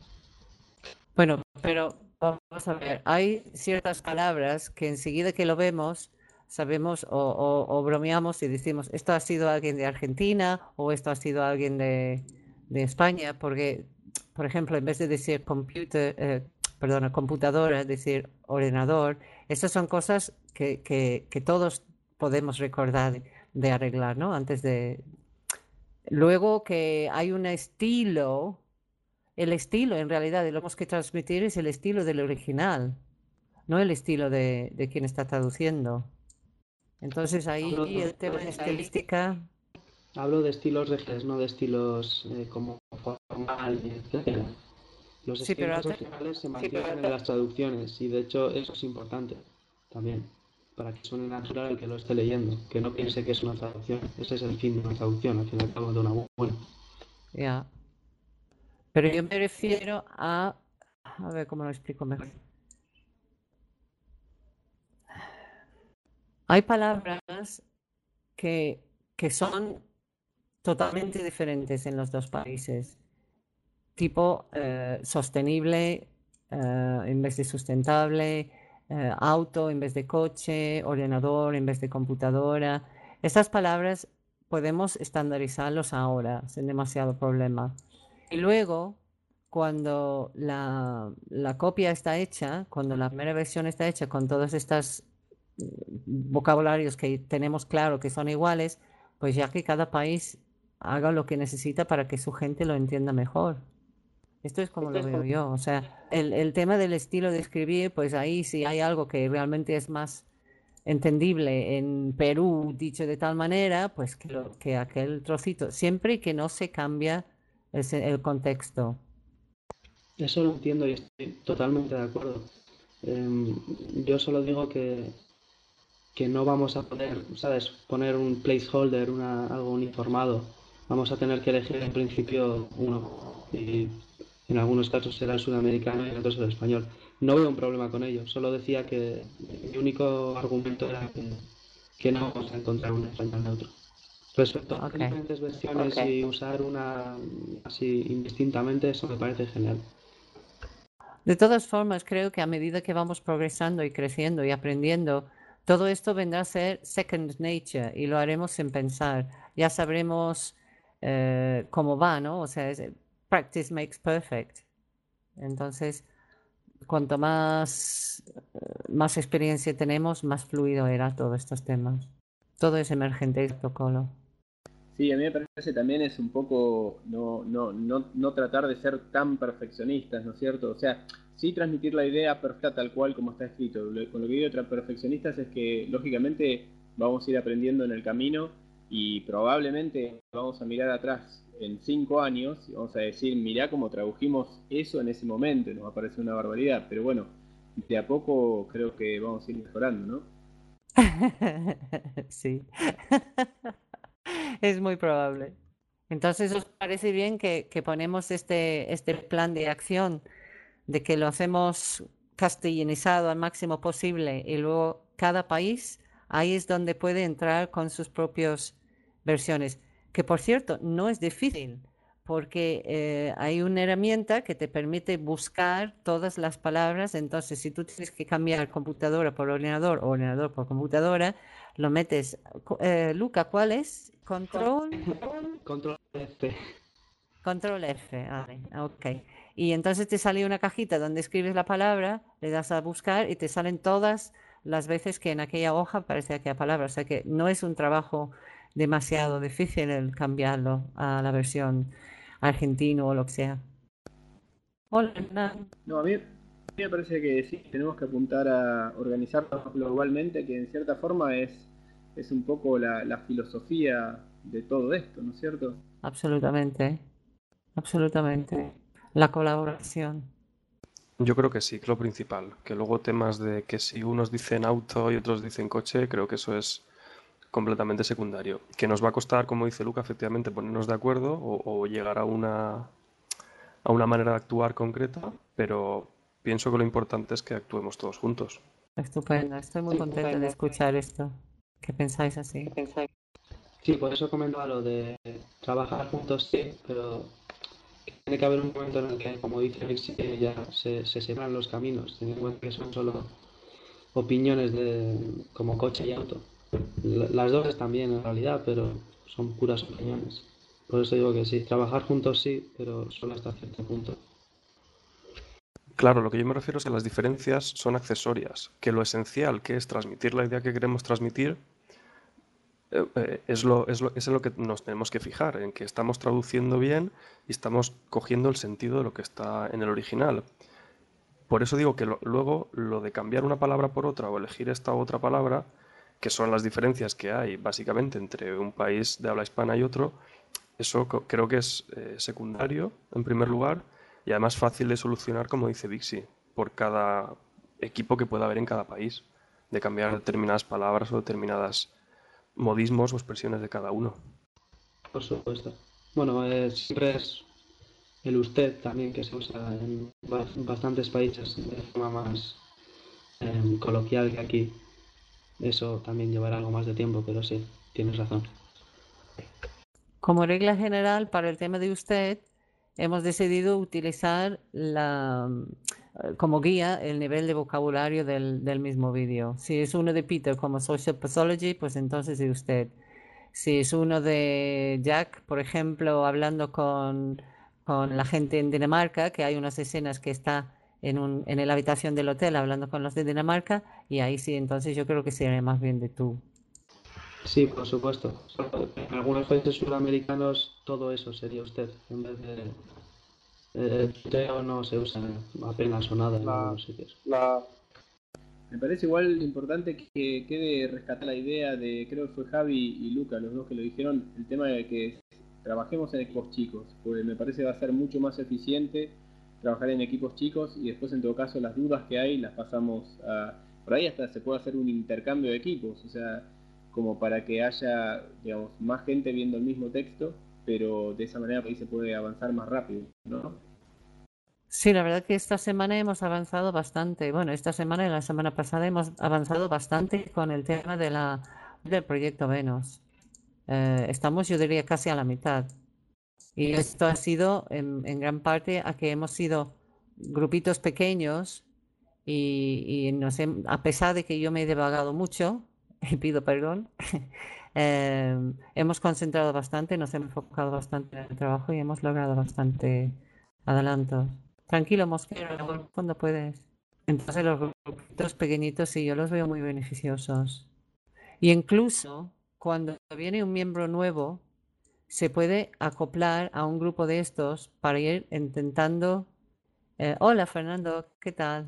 Bueno, pero vamos a ver, hay ciertas palabras que enseguida que lo vemos, sabemos o, o- o bromeamos y decimos, esto ha sido alguien de Argentina o esto ha sido alguien de, de España, porque, por ejemplo, en vez de decir computer, eh, perdona, computadora, decir ordenador, estas son cosas que, que- que todos podemos recordar de, de arreglar, ¿no? Antes de... Luego que hay un estilo. El estilo, en realidad, de lo que tenemos que transmitir es el estilo del original, no el estilo de, de quien está traduciendo. Entonces ahí Hablo, el tema de estilística, hablo de estilos regionales, no de estilos eh, como formal, etcétera. Los sí, pero estilos hace- regionales se mantienen en las traducciones y de hecho eso es importante también, para que suene natural al que lo esté leyendo, que no piense que es una traducción. Ese es el fin de una traducción, al fin y al cabo de una buena. ya. Pero yo me refiero a, a ver cómo lo explico mejor. Hay palabras que, que son totalmente diferentes en los dos países. Tipo eh, sostenible eh, en vez de sustentable, eh, auto en vez de coche, ordenador en vez de computadora. Estas palabras podemos estandarizarlos ahora sin demasiado problema. Y luego, cuando la, la copia está hecha, cuando la primera versión está hecha con todos estos vocabularios que tenemos claro que son iguales, pues ya que cada país haga lo que necesita para que su gente lo entienda mejor. Esto es como lo veo yo. O sea, el, el tema del estilo de escribir, pues ahí si hay algo que realmente es más entendible en Perú, dicho de tal manera, pues que, lo, que aquel trocito, siempre que no se cambia el, se- el contexto. Eso lo entiendo y estoy totalmente de acuerdo. Em, yo solo digo que, que no vamos a poder, ¿sabes? Poner un placeholder, una, algo uniformado. Vamos a tener que elegir en principio uno. Y en algunos casos será el sudamericano y en otros el español. No veo un problema con ello. Solo decía que mi único argumento era que, que no vamos a encontrar un español neutro. Respecto a Ok. diferentes versiones y usar una así indistintamente, eso me parece genial. De todas formas, creo que a medida que vamos progresando y creciendo y aprendiendo, todo esto vendrá a ser second nature y lo haremos sin pensar. Ya sabremos eh, cómo va, ¿no? O sea, es- practice makes perfect. Entonces, cuanto más, eh, más experiencia tenemos, más fluido era todos estos temas. Todo es emergente y protocolo. Sí, a mí me parece también es un poco no, no, no, no tratar de ser tan perfeccionistas, ¿no es cierto? O sea, sí transmitir la idea perfecta tal cual como está escrito. Lo- Con lo que digo de perfeccionistas es que lógicamente vamos a ir aprendiendo en el camino y probablemente vamos a mirar atrás en cinco años y vamos a decir, mirá cómo tradujimos eso en ese momento, y nos va a parecer una barbaridad, pero bueno, de a poco creo que vamos a ir mejorando, ¿no? Sí. Es muy probable. Entonces, ¿os parece bien que, que ponemos este, este plan de acción de que lo hacemos castellanizado al máximo posible y luego cada país, ahí es donde puede entrar con sus propias versiones. Que por cierto, no es difícil, porque eh, hay una herramienta que te permite buscar todas las palabras. Entonces, si tú tienes que cambiar computadora por ordenador o ordenador por computadora, lo metes. Eh, Luca, ¿cuál es? Control. Control F. Control F, vale, ok. Y entonces te sale una cajita donde escribes la palabra, le das a buscar y te salen todas las veces que en aquella hoja aparece aquella palabra. O sea que no es un trabajo demasiado difícil el cambiarlo a la versión argentino o lo que sea. Hola, Hernán. No, a mí, a mí me parece que sí, tenemos que apuntar a organizarnos globalmente, que en cierta forma es, es un poco la, la filosofía de todo esto, ¿no es cierto? Absolutamente, absolutamente. La colaboración. Yo creo que sí, que es lo principal. Que luego temas de que si unos dicen auto y otros dicen coche, creo que eso es completamente secundario. Que nos va a costar, como dice Luca, efectivamente ponernos de acuerdo o, o llegar a una, a una manera de actuar concreta, pero pienso que lo importante es que actuemos todos juntos. Estupendo, estoy muy contenta de escuchar esto. ¿Qué pensáis así? Sí, por eso comentaba lo de trabajar juntos, sí, pero tiene que haber un momento en el que, como dice Alexis, ya se, se separan los caminos, teniendo en cuenta que son solo opiniones de como coche y auto. L- Las dos están bien en realidad, pero son puras opiniones. Por eso digo que sí, trabajar juntos sí, pero solo hasta cierto punto. Claro, lo que yo me refiero es que las diferencias son accesorias, que lo esencial, que es transmitir la idea que queremos transmitir, eh, eh, es lo, es lo, es en lo que nos tenemos que fijar, en que estamos traduciendo bien y estamos cogiendo el sentido de lo que está en el original. Por eso digo que lo- luego lo de cambiar una palabra por otra o elegir esta u otra palabra, que son las diferencias que hay básicamente entre un país de habla hispana y otro, eso co- creo que es eh, secundario en primer lugar y además fácil de solucionar, como dice Dixie, por cada equipo que pueda haber en cada país, de cambiar determinadas palabras o determinadas modismos o expresiones de cada uno. Por supuesto. Bueno, eh, siempre es el usted también que se usa en ba- bastantes países de forma más em, coloquial que aquí. Eso también llevará algo más de tiempo, pero sí, tienes razón. Como regla general, para el tema de usted, hemos decidido utilizar la, eh, como guía el nivel de vocabulario del, del mismo vídeo. Si es uno de Peter como Social Pathology, pues entonces de usted. Si es uno de Jack, por ejemplo, hablando con, con la gente en Dinamarca, que hay unas escenas que está en, un, en la habitación del hotel hablando con los de Dinamarca, y ahí sí, entonces yo creo que sería más bien de tú. Sí, por supuesto. Solo en algunos países sudamericanos todo eso sería usted, en vez de... eh, El tuteo no se usa apenas o nada en La, algunos sitios. la... Me parece igual importante que quede rescatar la idea de, creo que fue Javi y Luca, los dos que lo dijeron, el tema de que trabajemos en equipos chicos, porque me parece que va a ser mucho más eficiente trabajar en equipos chicos y después en todo caso las dudas que hay las pasamos a... Por ahí hasta se puede hacer un intercambio de equipos, o sea, como para que haya, digamos, más gente viendo el mismo texto, pero de esa manera ahí se puede avanzar más rápido, ¿no? Sí, la verdad que esta semana hemos avanzado bastante. Bueno, esta semana y la semana pasada hemos avanzado bastante con el tema de la, del proyecto Venus. Eh, estamos, yo diría, casi a la mitad. Y esto ha sido en, en gran parte a que hemos sido grupitos pequeños y, y nos hem- a pesar de que yo me he divagado mucho, y pido perdón, eh, hemos concentrado bastante, nos hemos enfocado bastante en el trabajo y hemos logrado bastante adelanto. Tranquilo, Mosquero, cuando puedes. Entonces los grupitos pequeñitos sí, yo los veo muy beneficiosos. Y incluso cuando viene un miembro nuevo, se puede acoplar a un grupo de estos para ir intentando... eh, hola Fernando, ¿qué tal?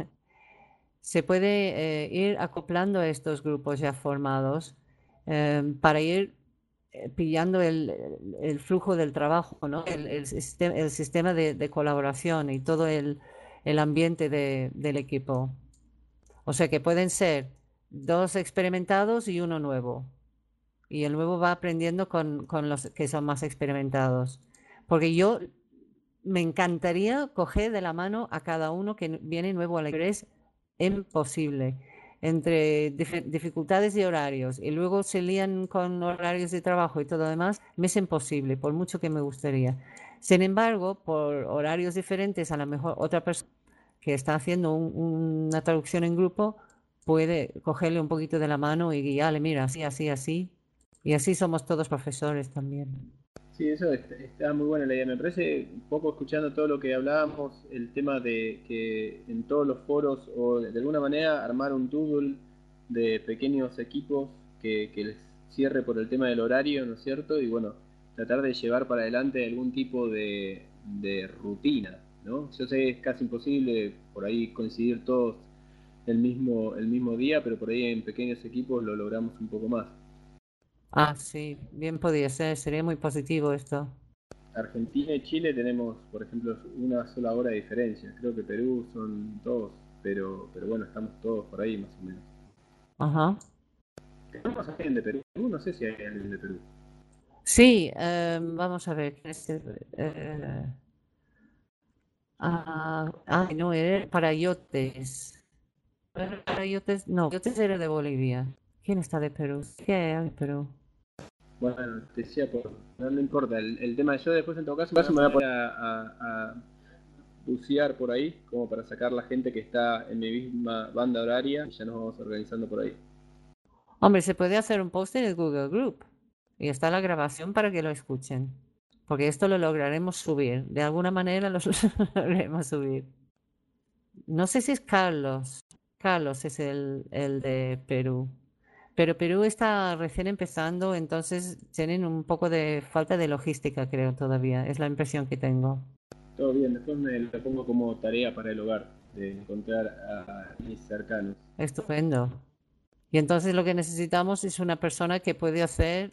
Se puede eh, ir acoplando a estos grupos ya formados eh, para ir eh, pillando el, el- el flujo del trabajo, ¿no? El, el sistema, el sistema de, de colaboración y todo el, el ambiente de- del equipo. O sea que pueden ser dos experimentados y uno nuevo. Y el nuevo va aprendiendo con, con los que son más experimentados. Porque yo me encantaría coger de la mano a cada uno que viene nuevo a la pero es imposible. Entre dif- dificultades de horarios y luego se lían con horarios de trabajo y todo lo demás, me es imposible, por mucho que me gustaría. Sin embargo, por horarios diferentes, a lo mejor otra persona que está haciendo un- una traducción en grupo puede cogerle un poquito de la mano y guiarle, mira, así, así, así. Y así somos todos profesores también. Sí, eso está, está muy buena la idea. Me parece, un poco escuchando todo lo que hablábamos, el tema de que en todos los foros, o de alguna manera armar un doodle de pequeños equipos que, que les cierre por el tema del horario, ¿no es cierto? Y bueno, tratar de llevar para adelante algún tipo de, de rutina, ¿no? Yo sé que es casi imposible por ahí coincidir todos el mismo, el mismo día, pero por ahí en pequeños equipos lo logramos un poco más. Ah, sí, bien podría ser, sería muy positivo esto. Argentina y Chile tenemos, por ejemplo, una sola hora de diferencia. Creo que Perú son dos, pero, pero bueno, estamos todos por ahí más o menos. Ajá. ¿Tenemos a alguien de Perú? No sé si hay alguien de Perú. Sí, eh, vamos a ver. ¿Quién es el- eh, ah, ay, no, era para Yotes. ¿Era para Yotes? No, Yotes era de Bolivia. ¿Quién está de Perú? ¿Qué hay de Perú? Bueno, te decía, por, no, no importa. El, el tema de yo después, en todo caso, me voy a poner a, a, a bucear por ahí, como para sacar la gente que está en mi misma banda horaria, y ya nos vamos organizando por ahí. Hombre, se puede hacer un post en el Google Group y está la grabación para que lo escuchen. Porque esto lo lograremos subir. De alguna manera lo lograremos subir. No sé si es Carlos. Carlos es el, el de Perú. Pero Perú está recién empezando, entonces tienen un poco de falta de logística, creo, todavía. Es la impresión que tengo. Todo bien, después me lo pongo como tarea para el hogar, de encontrar a mis cercanos. Estupendo. Y entonces lo que necesitamos es una persona que puede hacer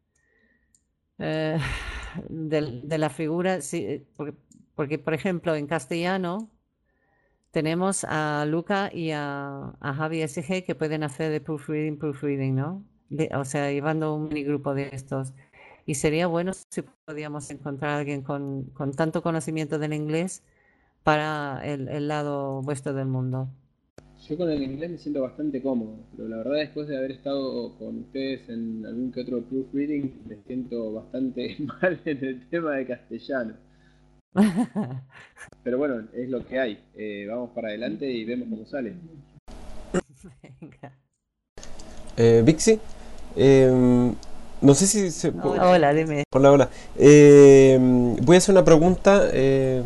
eh, de, de la figura, sí, porque, porque, por ejemplo, en castellano tenemos a Luca y a, a Javi S G que pueden hacer de proofreading, proofreading, ¿no? De- o sea, llevando un mini grupo de estos. Y sería bueno si podíamos encontrar a alguien con, con tanto conocimiento del inglés para el, el lado vuestro del mundo. Yo con el inglés me siento bastante cómodo, pero la verdad después de haber estado con ustedes en algún que otro proofreading, me siento bastante mal en el tema de castellano. Pero bueno, es lo que hay. Eh, vamos para adelante y vemos cómo sale. Venga. Eh, Vixi, eh, no sé si se... Hola, hola, dime. Hola, hola. Eh, voy a hacer una pregunta. eh,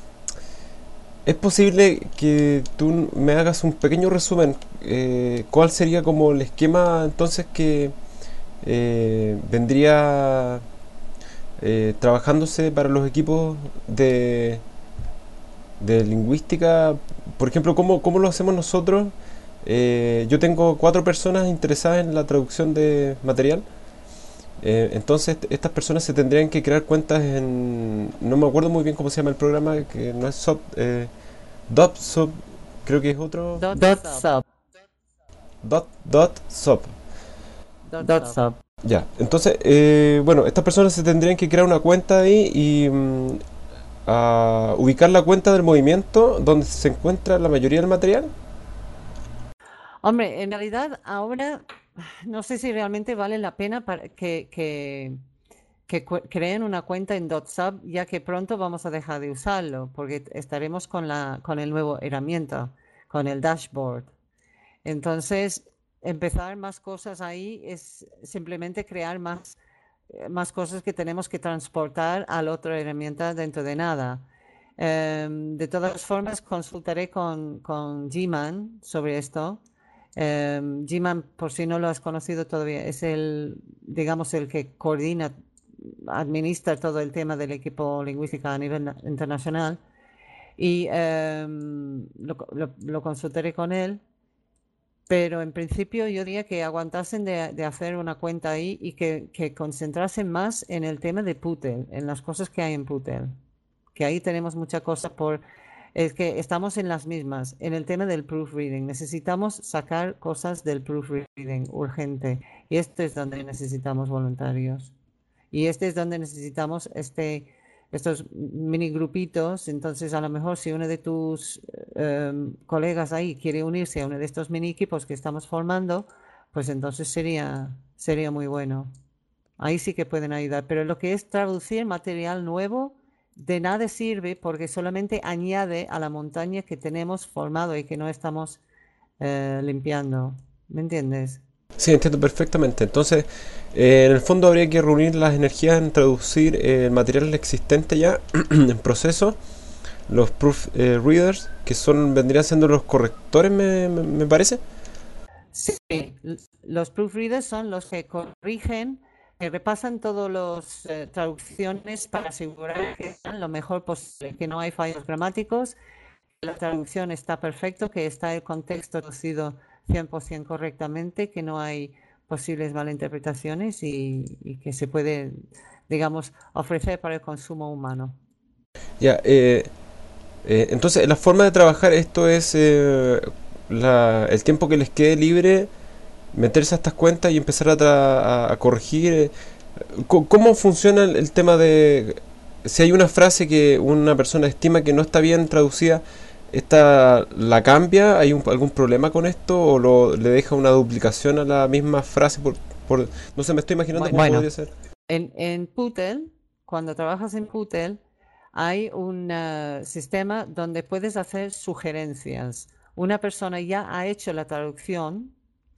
¿Es posible que tú me hagas un pequeño resumen? Eh, ¿cuál sería como el esquema entonces que eh, vendría eh, trabajándose para los equipos de, de lingüística? Por ejemplo, ¿cómo, cómo lo hacemos nosotros? Eh, yo tengo cuatro personas interesadas en la traducción de material. Eh, entonces estas personas se tendrían que crear cuentas en... No me acuerdo muy bien cómo se llama el programa, que no es Sub... Eh, Dot Sub... Creo que es otro... Dot, dot sub. Dot, dot Sub. Dot, dot sub. Ya, entonces, eh, bueno, estas personas se tendrían que crear una cuenta ahí y mm, a ubicar la cuenta del movimiento donde se encuentra la mayoría del material. Hombre, en realidad ahora no sé si realmente vale la pena para que, que, que cu- creen una cuenta en DotSub, ya que pronto vamos a dejar de usarlo, porque estaremos con la, con el nuevo herramienta, con el dashboard. Entonces, empezar más cosas ahí es simplemente crear más, eh, más cosas que tenemos que transportar a la otra herramienta dentro de nada. Em, de todas formas, consultaré con, con G-Man sobre esto. Em, G-Man, por si no lo has conocido todavía, es el, digamos, el que coordina, administra todo el tema del equipo lingüístico a nivel na- internacional. Y em, lo, lo- lo consultaré con él. Pero en principio yo diría que aguantasen de, de hacer una cuenta ahí y que, que concentrasen más en el tema de Pootle, en las cosas que hay en Pootle. Que ahí tenemos mucha cosa por... Es que estamos en las mismas. En el tema del proofreading, necesitamos sacar cosas del proofreading urgente. Y esto es donde necesitamos voluntarios. Y este es donde necesitamos este, estos mini grupitos. Entonces, a lo mejor si uno de tus eh, colegas ahí quiere unirse a uno de estos mini equipos que estamos formando, pues entonces sería, sería muy bueno. Ahí sí que pueden ayudar. Pero lo que es traducir material nuevo, de nada sirve porque solamente añade a la montaña que tenemos formado y que no estamos eh, limpiando. ¿Me entiendes? Sí, entiendo perfectamente. Entonces, eh, en el fondo habría que reunir las energías en traducir eh, el material existente ya en proceso, los proof eh, readers, que son vendrían siendo los correctores, me, me, me parece. Sí, l- los proofreaders son los que corrigen, que repasan todas las eh, traducciones para asegurar que están lo mejor posible, que no hay fallos gramáticos, que la traducción está perfecto, que está el contexto traducido cien por ciento correctamente, que no hay posibles malinterpretaciones y, y que se puede, digamos, ofrecer para el consumo humano. Ya, eh, eh, entonces la forma de trabajar esto es eh, la- el tiempo que les quede libre, meterse a estas cuentas y empezar a, tra- a- a corregir. eh, Co- ¿Cómo funciona el, el tema de si hay una frase que una persona estima que no está bien traducida, esta la cambia? ¿Hay un- algún problema con esto o lo, le deja una duplicación a la misma frase por, por no sé, me estoy imaginando Bueno, cómo bueno, podría ser. en, en Pootle, cuando trabajas en Pootle, hay un eh, sistema donde puedes hacer sugerencias. Una persona ya ha hecho la traducción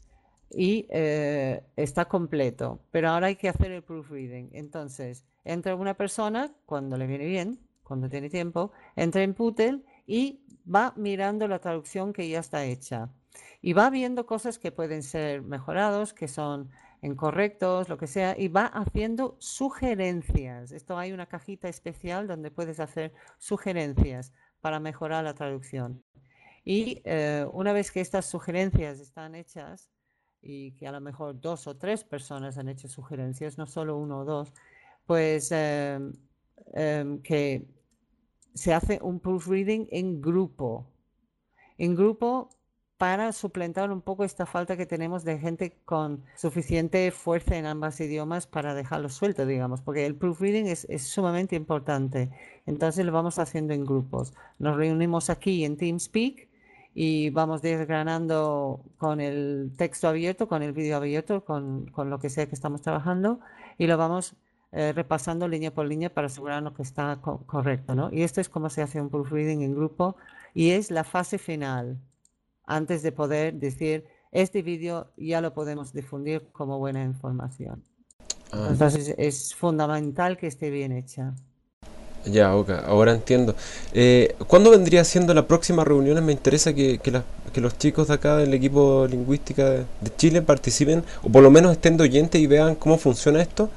y eh, está completo, pero ahora hay que hacer el proofreading. Entonces, entra una persona cuando le viene bien, cuando tiene tiempo, entra en Pootle y va mirando la traducción que ya está hecha. Y va viendo cosas que pueden ser mejorados, que son incorrectos, lo que sea, y va haciendo sugerencias. Esto hay una cajita especial donde puedes hacer sugerencias para mejorar la traducción. Y eh, una vez que estas sugerencias están hechas, y que a lo mejor dos o tres personas han hecho sugerencias, no solo uno o dos, pues eh, eh, que se hace un proofreading en grupo, en grupo para suplentar un poco esta falta que tenemos de gente con suficiente fuerza en ambos idiomas para dejarlo suelto, digamos, porque el proofreading es, es sumamente importante. Entonces lo vamos haciendo en grupos. Nos reunimos aquí en TeamSpeak y vamos desgranando con el texto abierto, con el vídeo abierto, con, con lo que sea que estamos trabajando y lo vamos eh, repasando línea por línea para asegurarnos que está co- correcto, ¿no? Y esto es como se hace un proofreading en grupo y es la fase final antes de poder decir, este vídeo ya lo podemos difundir como buena información. Ah, Entonces es fundamental que esté bien hecha. ya, ok, ahora entiendo. Eh, ¿cuándo vendría siendo la próxima reunión? Me interesa que, que, las- que los chicos de acá del equipo lingüística de, de Chile participen, o por lo menos estén de oyentes y vean cómo funciona esto.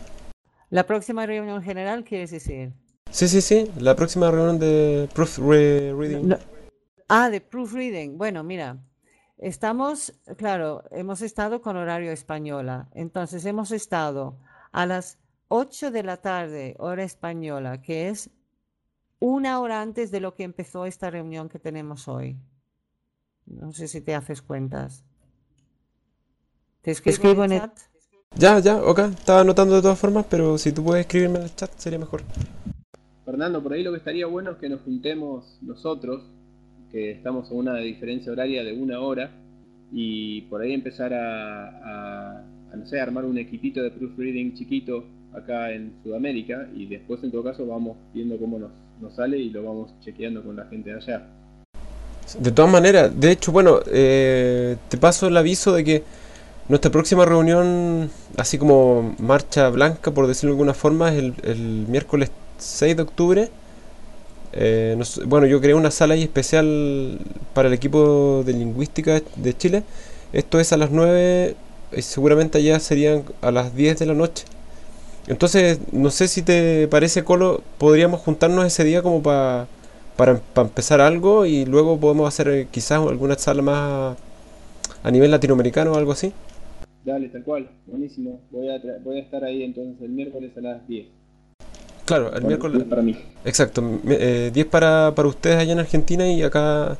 La próxima reunión general, ¿quieres decir? Sí, sí, sí, la próxima reunión de No- Proofreading. no- ah, de proofreading. Bueno, mira, estamos, claro, hemos estado con horario española. Entonces hemos estado a las ocho de la tarde, hora española, que es una hora antes de lo que empezó esta reunión que tenemos hoy. No sé si te haces cuentas. Te escribo en el chat. Ya, ya, ok, estaba anotando de todas formas, pero si tú puedes escribirme en el chat sería mejor. Fernando, por ahí lo que estaría bueno es que nos juntemos nosotros, que estamos a una diferencia horaria de una hora, y por ahí empezar a, a, a, no sé, armar un equipito de proofreading chiquito acá en Sudamérica, y después en todo caso vamos viendo cómo nos, nos sale y lo vamos chequeando con la gente de allá. De todas maneras, de hecho, bueno, eh, te paso el aviso de que nuestra próxima reunión, así como marcha blanca, por decirlo de alguna forma, es el, el miércoles seis de octubre. Eh, nos- bueno, yo creé una sala ahí especial para el equipo de lingüística de Chile. Esto es a las nueve y seguramente allá serían a las diez de la noche. Entonces, no sé si te parece, Colo, podríamos juntarnos ese día como pa- para, para empezar algo y luego podemos hacer eh, quizás alguna sala más a nivel latinoamericano o algo así. Dale, tal cual, buenísimo. Voy a, tra- voy a estar ahí entonces el miércoles a las diez. Claro, el Para- miércoles. Para mí. Exacto, mi- eh, diez para, para ustedes allá en Argentina y acá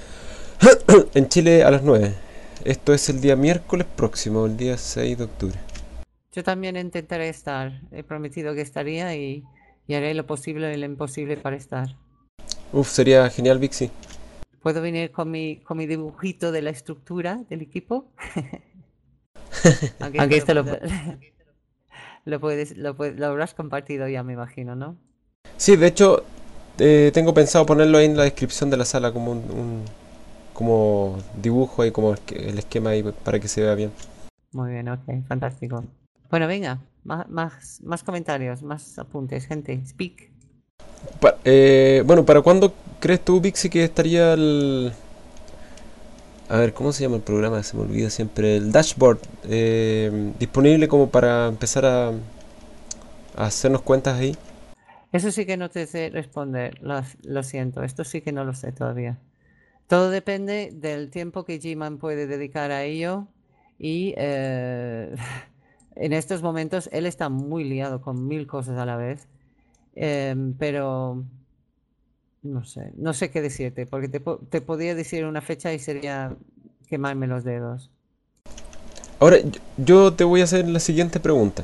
en Chile a las nueve. Esto es el día miércoles próximo, el día seis de octubre. Yo también intentaré estar. He prometido que estaría y, y haré lo posible y lo imposible para estar. Uf, sería genial, Vixi. ¿Puedo venir con mi, con mi dibujito de la estructura del equipo? Aunque, Aunque esto lo, esto lo, lo puedes, lo, puedes, lo habrás compartido ya, me imagino, ¿no? Sí, de hecho, eh, tengo pensado ponerlo ahí en la descripción de la sala como un, un como dibujo y como el esquema ahí para que se vea bien. Muy bien, ok, fantástico. Bueno, venga, más, más, más comentarios, más apuntes, gente. Speak. Pa- eh, bueno, ¿para cuándo crees tú, Vixi, que estaría el... A ver, ¿cómo se llama el programa? Se me olvida siempre. El dashboard. Eh, disponible como para empezar a, a hacernos cuentas ahí. Eso sí que no te sé responder, lo, lo siento, esto sí que no lo sé todavía. Todo depende del tiempo que G-Man puede dedicar a ello y eh, en estos momentos él está muy liado con mil cosas a la vez, eh, pero no sé, no sé qué decirte, porque te, po- te podría decir una fecha y sería quemarme los dedos. Ahora, yo- yo te voy a hacer la siguiente pregunta.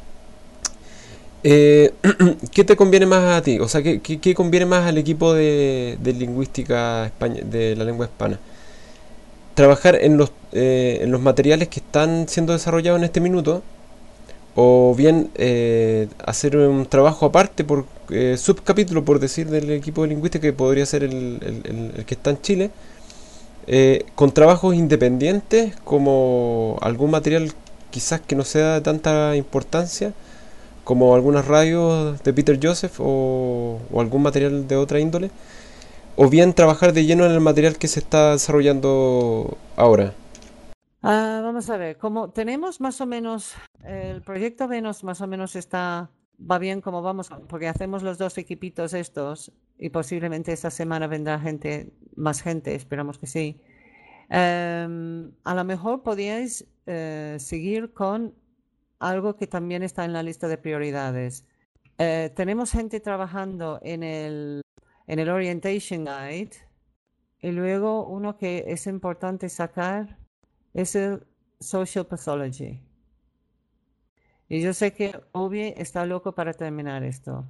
Eh, ¿qué te conviene más a ti? O sea, ¿qué, qué- qué conviene más al equipo de, de lingüística españa- de la lengua hispana? ¿Trabajar en los, eh, en los materiales que están siendo desarrollados en este minuto? ¿O bien eh, hacer un trabajo aparte por eh, subcapítulo, por decir, del equipo de lingüística que podría ser el, el- el- el que está en Chile? Eh, con trabajos independientes como algún material quizás que no sea de tanta importancia como algunas radios de Peter Joseph o, o algún material de otra índole, o bien trabajar de lleno en el material que se está desarrollando ahora. Ah, vamos a ver, como tenemos más o menos, el proyecto Venus más o menos está, va bien como vamos, porque hacemos los dos equipitos estos y posiblemente esta semana vendrá gente, más gente, esperamos que sí. Em, a lo mejor podíais eh, seguir con algo que también está en la lista de prioridades. Eh, tenemos gente trabajando en el, en el Orientation Guide y luego uno que es importante sacar es el Social Pathology. Y yo sé que Obi está loco para terminar esto.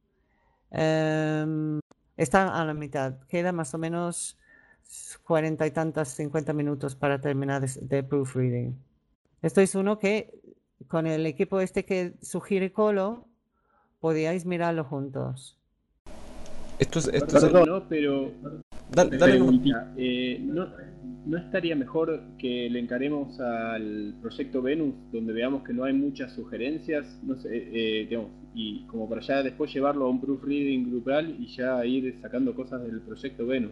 Em, está a la mitad. Queda más o menos cuarenta y tantas, cincuenta minutos para terminar de, de proofreading. Esto es uno que con el equipo este que sugiere Colo, podíais mirarlo juntos. Esto es, esto es, Perdón, ¿no? Pero dale, dale nomás. preguntita, eh, ¿no, ¿no estaría mejor que le encaremos al proyecto Venus, donde veamos que no hay muchas sugerencias, no sé, eh, digamos, y como para ya después llevarlo a un proofreading grupal y ya ir sacando cosas del proyecto Venus?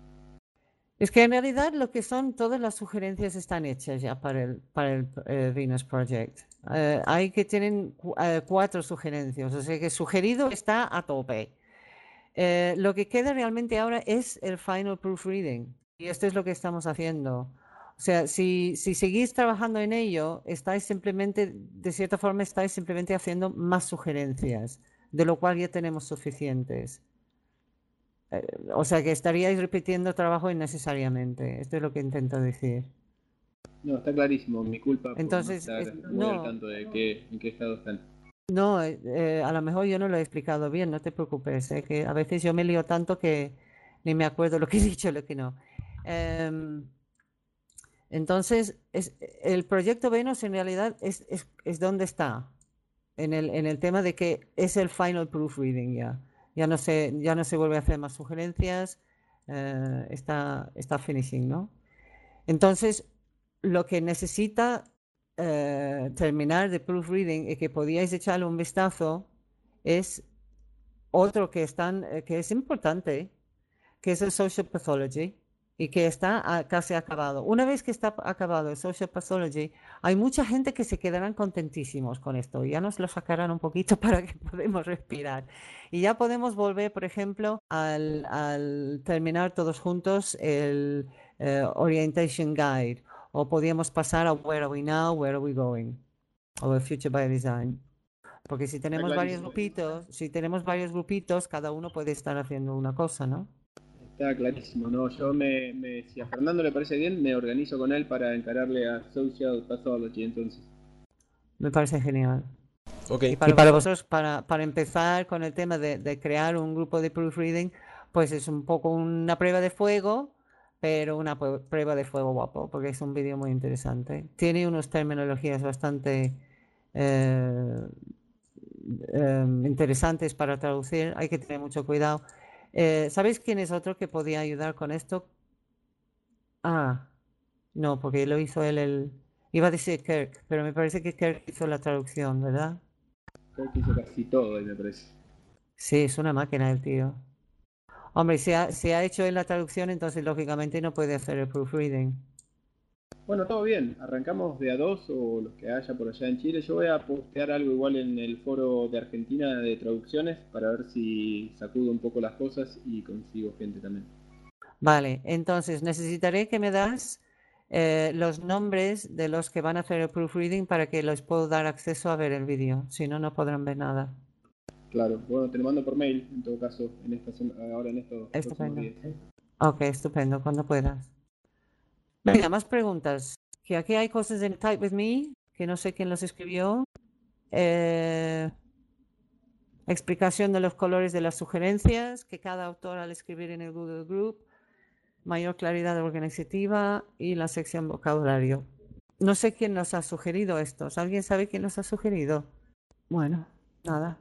Es que en realidad lo que son todas las sugerencias están hechas ya para el, para el eh, Venus Project. Eh, hay que tienen cu- eh, cuatro sugerencias, o sea que sugerido está a tope. Eh, lo que queda realmente ahora es el final proofreading y esto es lo que estamos haciendo. O sea, si, si seguís trabajando en ello, estáis simplemente, de cierta forma, estáis simplemente haciendo más sugerencias, de lo cual ya tenemos suficientes. Eh, o sea que estaríais repitiendo trabajo innecesariamente. Esto es lo que intento decir. No, está clarísimo, mi culpa por no Entonces, estar es- muy al no, tanto de qué, en qué estado están. no, eh, eh, a lo mejor yo no lo he explicado bien, no te preocupes, eh, que a veces yo me lío tanto que ni me acuerdo lo que he dicho, lo que no. Em, entonces, es, el proyecto Venus en realidad es, es, es donde está, en el, en el tema de que es el final proofreading ya. Ya no se, ya no se vuelve a hacer más sugerencias, eh, está, está finishing, ¿no? Entonces, lo que necesita eh, terminar de proofreading y que podíais echarle un vistazo es otro que, están, eh, que es importante, que es el Social Pathology y que está a- casi acabado. Una vez que está acabado el Social Pathology, hay mucha gente que se quedarán contentísimos con esto. Ya nos lo sacarán un poquito para que podamos respirar. Y ya podemos volver, por ejemplo, al, al terminar todos juntos el eh, Orientation Guide. O podríamos pasar a Where Are We Now, Where Are We Going? O el Future by Design. Porque si Está tenemos varios clarísimo. grupitos, si tenemos varios grupitos, cada uno puede estar haciendo una cosa, ¿no? Está clarísimo, ¿no? Yo me, me, si a Fernando le parece bien, me organizo con él para encararle a Social Pathology, entonces. Me parece genial. Ok, Y para, para vosotros, para, para empezar con el tema de, de crear un grupo de proofreading, pues es un poco una prueba de fuego, pero una pu- prueba de fuego guapo, porque es un vídeo muy interesante. Tiene unas terminologías bastante eh, eh, interesantes para traducir, hay que tener mucho cuidado. Eh, ¿sabéis quién es otro que podía ayudar con esto? Ah, no, porque lo hizo él el... Iba a decir Kirk, pero me parece que Kirk hizo la traducción, ¿verdad? Creo que hizo casi todo ahí, me parece. Sí, es una máquina el tío. Hombre, si ha, si ha hecho él la traducción, entonces lógicamente no puede hacer el proofreading. Bueno, todo bien. Arrancamos de a dos o los que haya por allá en Chile. Yo voy a postear algo igual en el foro de Argentina de traducciones para ver si sacudo un poco las cosas y consigo gente también. Vale, entonces necesitaré que me das eh, los nombres de los que van a hacer el proofreading para que les puedo dar acceso a ver el vídeo. Si no, no podrán ver nada. Claro, bueno, te lo mando por mail en todo caso en esta sema- ahora en estos próximos Estupendo. días. Ok, estupendo, cuando puedas. Venga, más preguntas. Que aquí hay cosas en Type With Me, que no sé quién los escribió. Eh, explicación de los colores de las sugerencias, que cada autor al escribir en el Google Group, mayor claridad organizativa y la sección vocabulario. No sé quién nos ha sugerido estos. ¿Alguien sabe quién nos ha sugerido? Bueno, nada.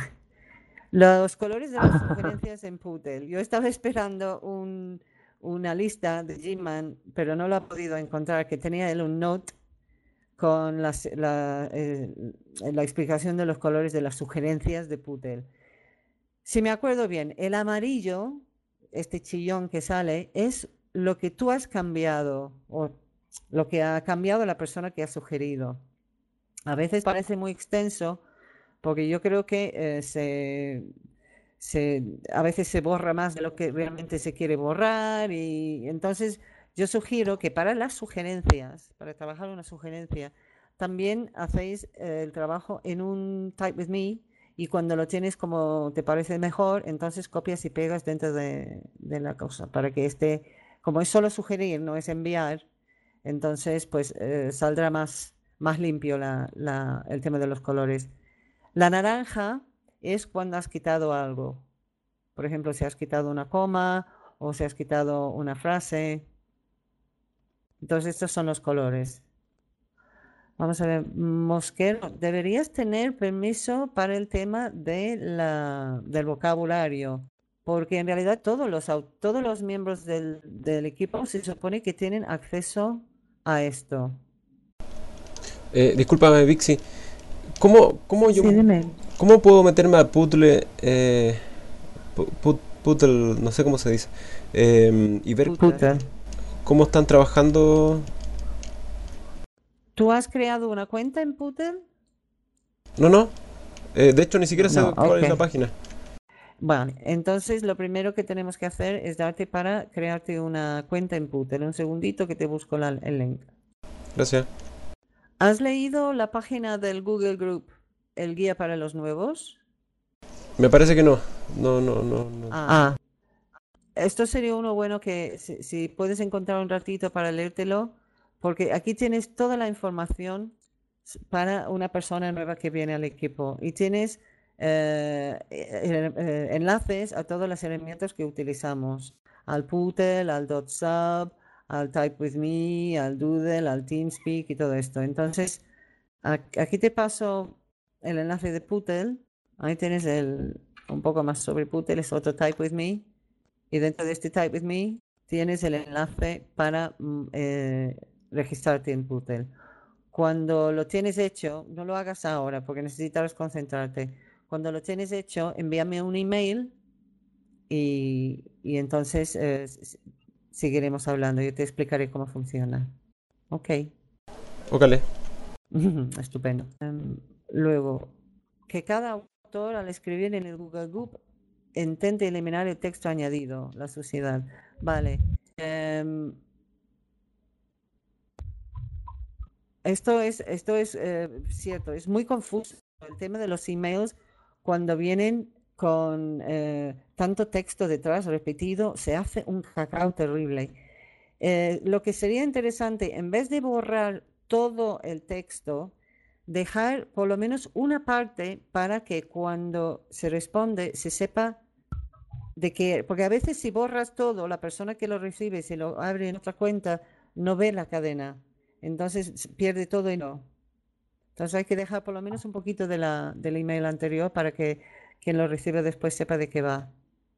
Los colores de las sugerencias en Pootle. Yo estaba esperando un, una lista de Gman, pero no lo ha podido encontrar, que tenía él un note con las- la, eh, la explicación de los colores de las sugerencias de Pootle. Si me acuerdo bien, el amarillo, este chillón que sale, es lo que tú has cambiado o lo que ha cambiado la persona que ha sugerido. A veces parece muy extenso porque yo creo que eh, se, se- a veces se borra más de lo que realmente se quiere borrar y entonces yo sugiero que para las sugerencias, para trabajar una sugerencia, también hacéis eh, el trabajo en un Type With Me y cuando lo tienes como te parece mejor, entonces copias y pegas dentro de, de la cosa para que esté, como es solo sugerir, no es enviar, entonces pues eh, saldrá más, más limpio la- la- el tema de los colores. La naranja es cuando has quitado algo. Por ejemplo, si has quitado una coma o si has quitado una frase. Entonces, estos son los colores. Vamos a ver, Mosquero, deberías tener permiso para el tema de la, del vocabulario, porque en realidad todos los, au- todos los miembros del, del equipo se supone que tienen acceso a esto. Eh, discúlpame, Vixi. ¿Cómo, cómo yo, Sí, dime. cómo puedo meterme a Pootle, eh, Pu- Put- Pootle, no sé cómo se dice, eh, y ver Puta. cómo están trabajando? ¿Tú has creado una cuenta en Pootle? No, no. Eh, de hecho, ni siquiera sé No, cuál es la ok. página. Bueno, entonces lo primero que tenemos que hacer es darte para crearte una cuenta en Pootle. Un segundito que te busco la- el link. Gracias. ¿Has leído la página del Google Group, el guía para los nuevos? Me parece que no. No, no, no, no. Ah, esto sería uno bueno que si, si puedes encontrar un ratito para leértelo, porque aquí tienes toda la información s- para una persona nueva que viene al equipo y tienes eh, eh, eh, enlaces a todas las herramientas que utilizamos, al Pootle, al DotSub, al Type With Me, al Doodle, al TeamSpeak y todo esto. Entonces, ac- aquí te paso el enlace de Pootle, ahí tienes el, un poco más sobre Pootle, es otro Type With Me. Y dentro de este Type With Me tienes el enlace para mm, eh, registrarte en Pootle. Cuando lo tienes hecho, no lo hagas ahora porque necesitas concentrarte. Cuando lo tienes hecho, envíame un email y, y entonces eh, s- seguiremos hablando. Yo te explicaré cómo funciona. Ok, Ócale. estupendo. Em, luego, que cada autor al escribir en el Google Group intente eliminar el texto añadido, la suciedad. Vale. Em, esto es, esto es eh, cierto, es muy confuso el tema de los emails cuando vienen con eh, tanto texto detrás repetido, se hace un cacao terrible. Eh, lo que sería interesante, en vez de borrar todo el texto, dejar por lo menos una parte para que cuando se responde se sepa de que, porque a veces si borras todo, la persona que lo recibe, si lo abre en otra cuenta, no ve la cadena. Entonces se pierde todo y no. Entonces hay que dejar por lo menos un poquito de la, del email anterior para que quien lo recibe después sepa de qué va.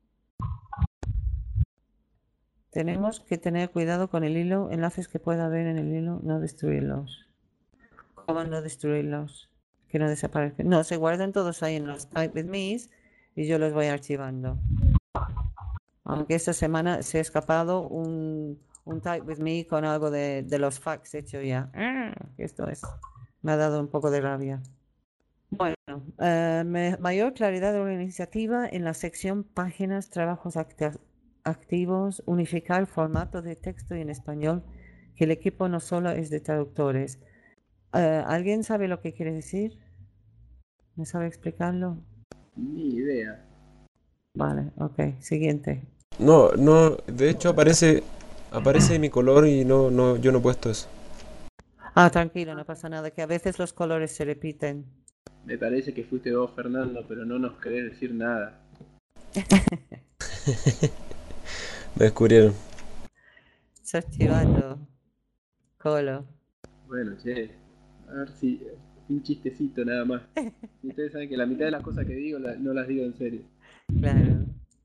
Tenemos que tener cuidado con el hilo, enlaces que pueda haber en el hilo, no destruirlos. ¿Cómo no destruirlos? Que no desaparezcan. No, se guardan todos ahí en los Type with Me's y yo los voy archivando. Aunque esta semana se ha escapado un, un Type with Me con algo de, de los facts hecho ya. Ah, esto es. Me ha dado un poco de rabia. Bueno, eh, me- mayor claridad de una iniciativa en la sección páginas, trabajos acti- activos, unificar formato de texto y en español, que el equipo no solo es de traductores. Eh, ¿alguien sabe lo que quiere decir? ¿Me sabe explicarlo? Ni idea. Vale, ok, siguiente. No, no, de hecho aparece, aparece mi color y no, no, yo no he puesto eso. Ah, tranquilo, no pasa nada, que a veces los colores se repiten. Me parece que fuiste vos, Fernando, pero no nos querés decir nada. Me descubrieron. Sos chivato, Colo. Bueno, che, a ver si un chistecito nada más. Y ustedes saben que la mitad de las cosas que digo la- no las digo en serio. Claro.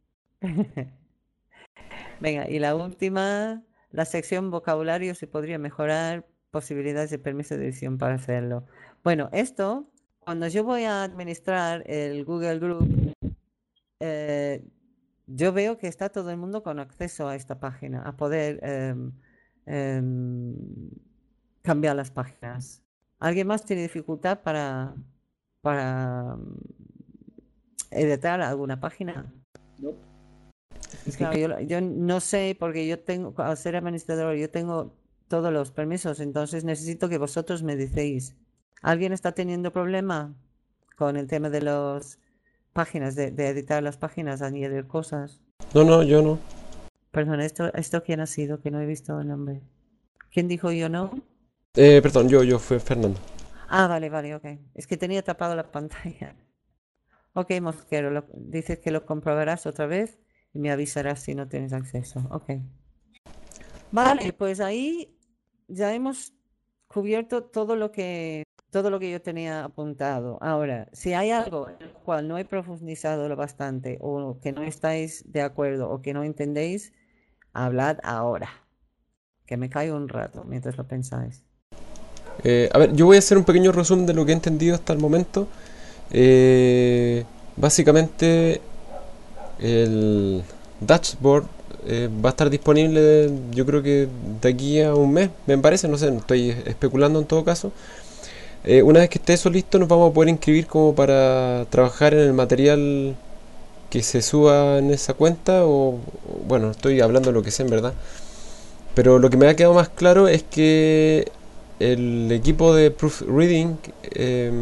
Venga, y la última, la sección vocabulario se podría mejorar, posibilidades de permiso de edición para hacerlo. Bueno, esto, cuando yo voy a administrar el Google Group, eh, yo veo que está todo el mundo con acceso a esta página, a poder em, em, cambiar las páginas. ¿Alguien más tiene dificultad para, para mm, editar alguna página? ¿No? Es que yo, yo no sé, porque yo tengo, al ser administrador, yo tengo todos los permisos, entonces necesito que vosotros me decéis. ¿Alguien está teniendo problema con el tema de las páginas, de, de editar las páginas, añadir cosas? No, no, yo no. Perdón, ¿esto, esto quién ha sido? Que no he visto el nombre. ¿Quién dijo yo no? Eh, perdón, yo, yo fue Fernando. Ah, vale, vale, ok. Es que tenía tapado la pantalla. Ok, Mosquero, lo- dices que lo comprobarás otra vez y me avisarás si no tienes acceso. Ok. Vale, pues ahí ya hemos cubierto todo lo que todo lo que yo tenía apuntado. Ahora, si hay algo en el cual no he profundizado lo bastante o que no estáis de acuerdo o que no entendéis, hablad ahora, que me caigo un rato mientras lo pensáis. Eh, a ver, yo voy a hacer un pequeño resumen de lo que he entendido hasta el momento. Eh, básicamente, el dashboard eh, va a estar disponible, yo creo que de aquí a un mes, me parece, no sé, estoy especulando en todo caso. Eh, una vez que esté eso listo, nos vamos a poder inscribir como para trabajar en el material que se suba en esa cuenta. O, bueno, estoy hablando de lo que sé en verdad. Pero lo que me ha quedado más claro es que el equipo de Proofreading eh,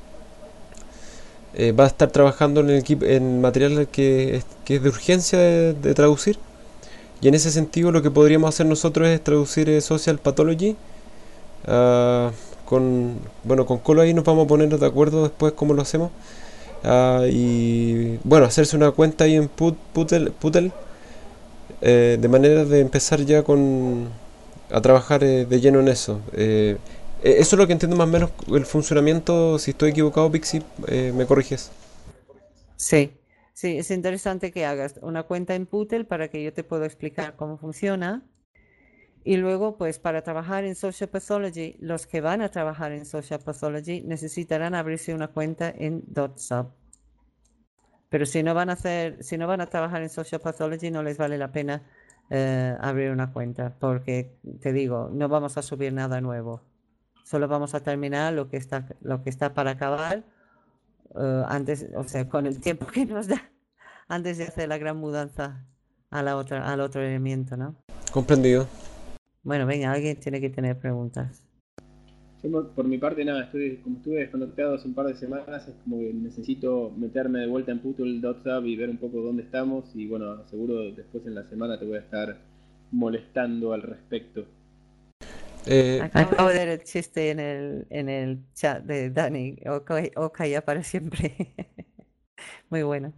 eh, va a estar trabajando en, el equipo, en material que es, que es de urgencia de, de traducir. Y en ese sentido lo que podríamos hacer nosotros es traducir eh, Social Pathology. Uh, con, bueno, con Colo ahí nos vamos a poner de acuerdo después cómo lo hacemos. Uh, y bueno, hacerse una cuenta ahí en Put, Putel, Putel eh, de manera de empezar ya con a trabajar eh, de lleno en eso. Eh, eh, eso es lo que entiendo más o menos el funcionamiento. Si estoy equivocado, Pixie, eh, me corriges. Sí, sí, es interesante que hagas una cuenta en Pootle para que yo te pueda explicar cómo funciona. Y luego, pues para trabajar en Social Pathology, los que van a trabajar en Social Pathology necesitarán abrirse una cuenta en .sub. Pero si no van a hacer, si no van a trabajar en Social Pathology, no les vale la pena eh, abrir una cuenta, porque te digo, no vamos a subir nada nuevo. Solo vamos a terminar lo que está, lo que está para acabar eh, antes, o sea, con el tiempo que nos da, antes de hacer la gran mudanza a la otra, al otro elemento, ¿no? Comprendido. Bueno, venga, alguien tiene que tener preguntas. Yo por mi parte nada, estoy, como estuve desconectado hace un par de semanas, es como que necesito meterme de vuelta en Pootle punto sub y ver un poco dónde estamos y bueno, seguro después en la semana te voy a estar molestando al respecto. Eh, Acabo de ver el chiste en el, en el chat de Dani. Oka, Oka ya para siempre. Muy bueno.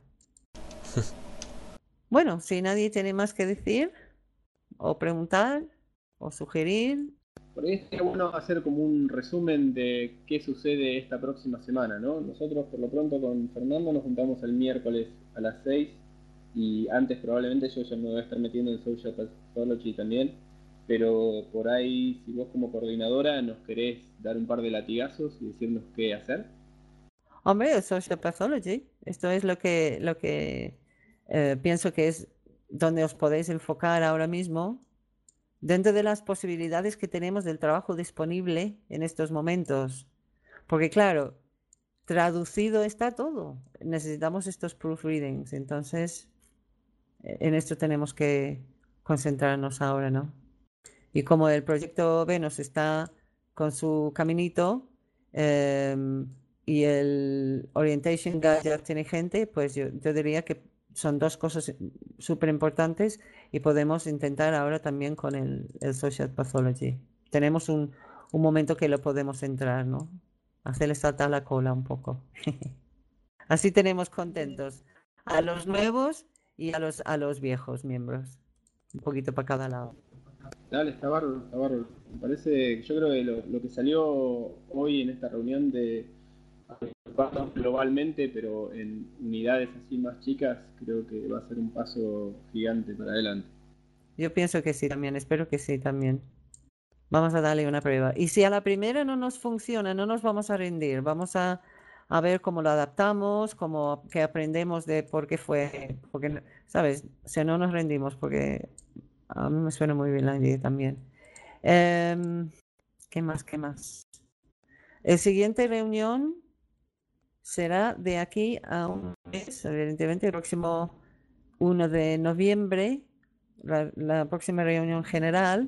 Bueno, si nadie tiene más que decir, o preguntar, o sugerir. Por ahí sería bueno hacer como un resumen de qué sucede esta próxima semana, ¿no? Nosotros por lo pronto con Fernando nos juntamos el miércoles a las seis y antes probablemente yo ya me voy a estar metiendo en Social Pathology también, pero por ahí si vos como coordinadora nos querés dar un par de latigazos y decirnos qué hacer. Hombre, el Social Pathology, esto es lo que, lo que eh, pienso que es donde os podéis enfocar ahora mismo, dentro de las posibilidades que tenemos del trabajo disponible en estos momentos. Porque claro, traducido está todo. Necesitamos estos proofreadings. Entonces, eh, en esto tenemos que concentrarnos ahora, ¿no? Y como el proyecto Venus está con su caminito em, y el Orientation Guide ya tiene gente, pues yo, yo diría que son dos cosas súper importantes y podemos intentar ahora también con el, el Social Pathology. Tenemos un, un momento que lo podemos entrar, ¿no? Hacerle saltar la cola un poco. Así tenemos contentos a los nuevos y a los, a los viejos miembros. Un poquito para cada lado. Dale, está bárbaro, está bárbaro. Me parece, yo creo que lo, lo que salió hoy en esta reunión de agruparnos globalmente, pero en unidades así más chicas, creo que va a ser un paso gigante para adelante. Yo pienso que sí también, espero que sí también. Vamos a darle una prueba. Y si a la primera no nos funciona, no nos vamos a rendir. Vamos a, a ver cómo lo adaptamos, cómo que aprendemos de por qué fue. Porque, ¿sabes? O sea, no nos rendimos porque a mí me suena muy bien la idea también. Em, ¿qué más? ¿Qué más? El siguiente reunión será de aquí a un mes, evidentemente, el próximo uno de noviembre, la, la próxima reunión general.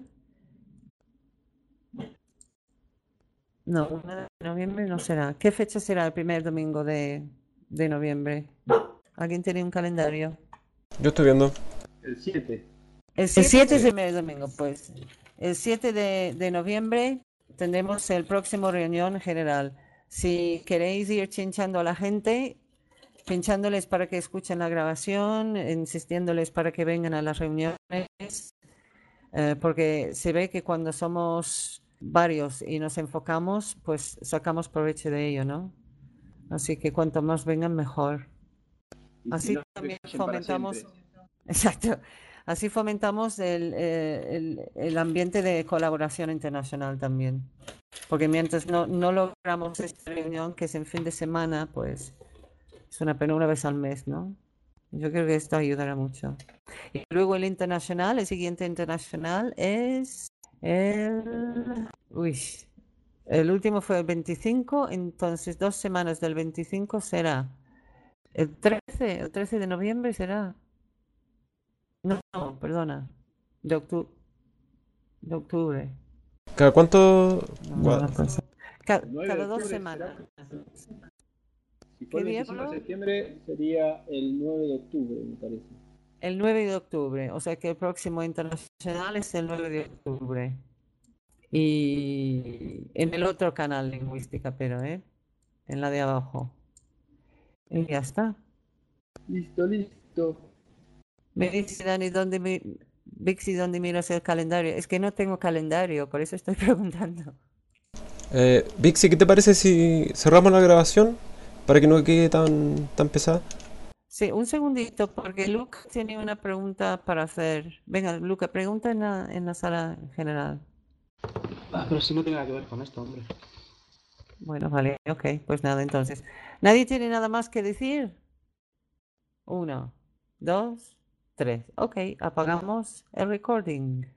No, uno de noviembre no será. ¿Qué fecha será el primer domingo de, de noviembre? ¿Alguien tiene un calendario? yo estoy viendo. El siete. El siete es el primer domingo, pues. El siete de, de noviembre tendremos el próximo reunión general. Si queréis ir chinchando a la gente, pinchándoles para que escuchen la grabación, insistiéndoles para que vengan a las reuniones, eh, porque se ve que cuando somos varios y nos enfocamos, pues sacamos provecho de ello, ¿no? Así que cuanto más vengan, mejor. Y si Así no, que también callen para fomentamos, siempre. exacto, así fomentamos el, eh, el- el ambiente de colaboración internacional también. Porque mientras no, no logramos esta reunión, que es en fin de semana, pues es una pena una vez al mes, ¿no? Yo creo que esto ayudará mucho. Y luego el internacional, el siguiente internacional es el... Uy, el último fue el veinticinco, entonces dos semanas del veinticinco será el trece, el trece de noviembre será... No, no, perdona, de octubre. De octubre. ¿Cada cuánto? No, no, Gua- no puede ser. Ca- El nueve de Cada dos octubre semanas. será. Si ¿Qué fue el día, veinticinco de perdón? septiembre, sería el nueve de octubre, me parece. El nueve de octubre, o sea que el próximo internacional es el nueve de octubre. Y en el otro canal lingüística, pero, ¿eh? En la de abajo. Y ya está. Listo, listo. Me dice Dani, ¿dónde mi... Vixi, ¿dónde miras el calendario? Es que no tengo calendario, por eso estoy preguntando. Eh, Vixi, ¿qué te parece si cerramos la grabación para que no quede tan, tan pesada? Sí, un segundito, porque Luca tiene una pregunta para hacer. Venga, Luca, pregunta en la, en la sala general. Ah, pero si no tiene nada que ver con esto, hombre. Bueno, vale, ok, pues nada, entonces. ¿Nadie tiene nada más que decir? Uno, dos, tres. Ok, apagamos el recording.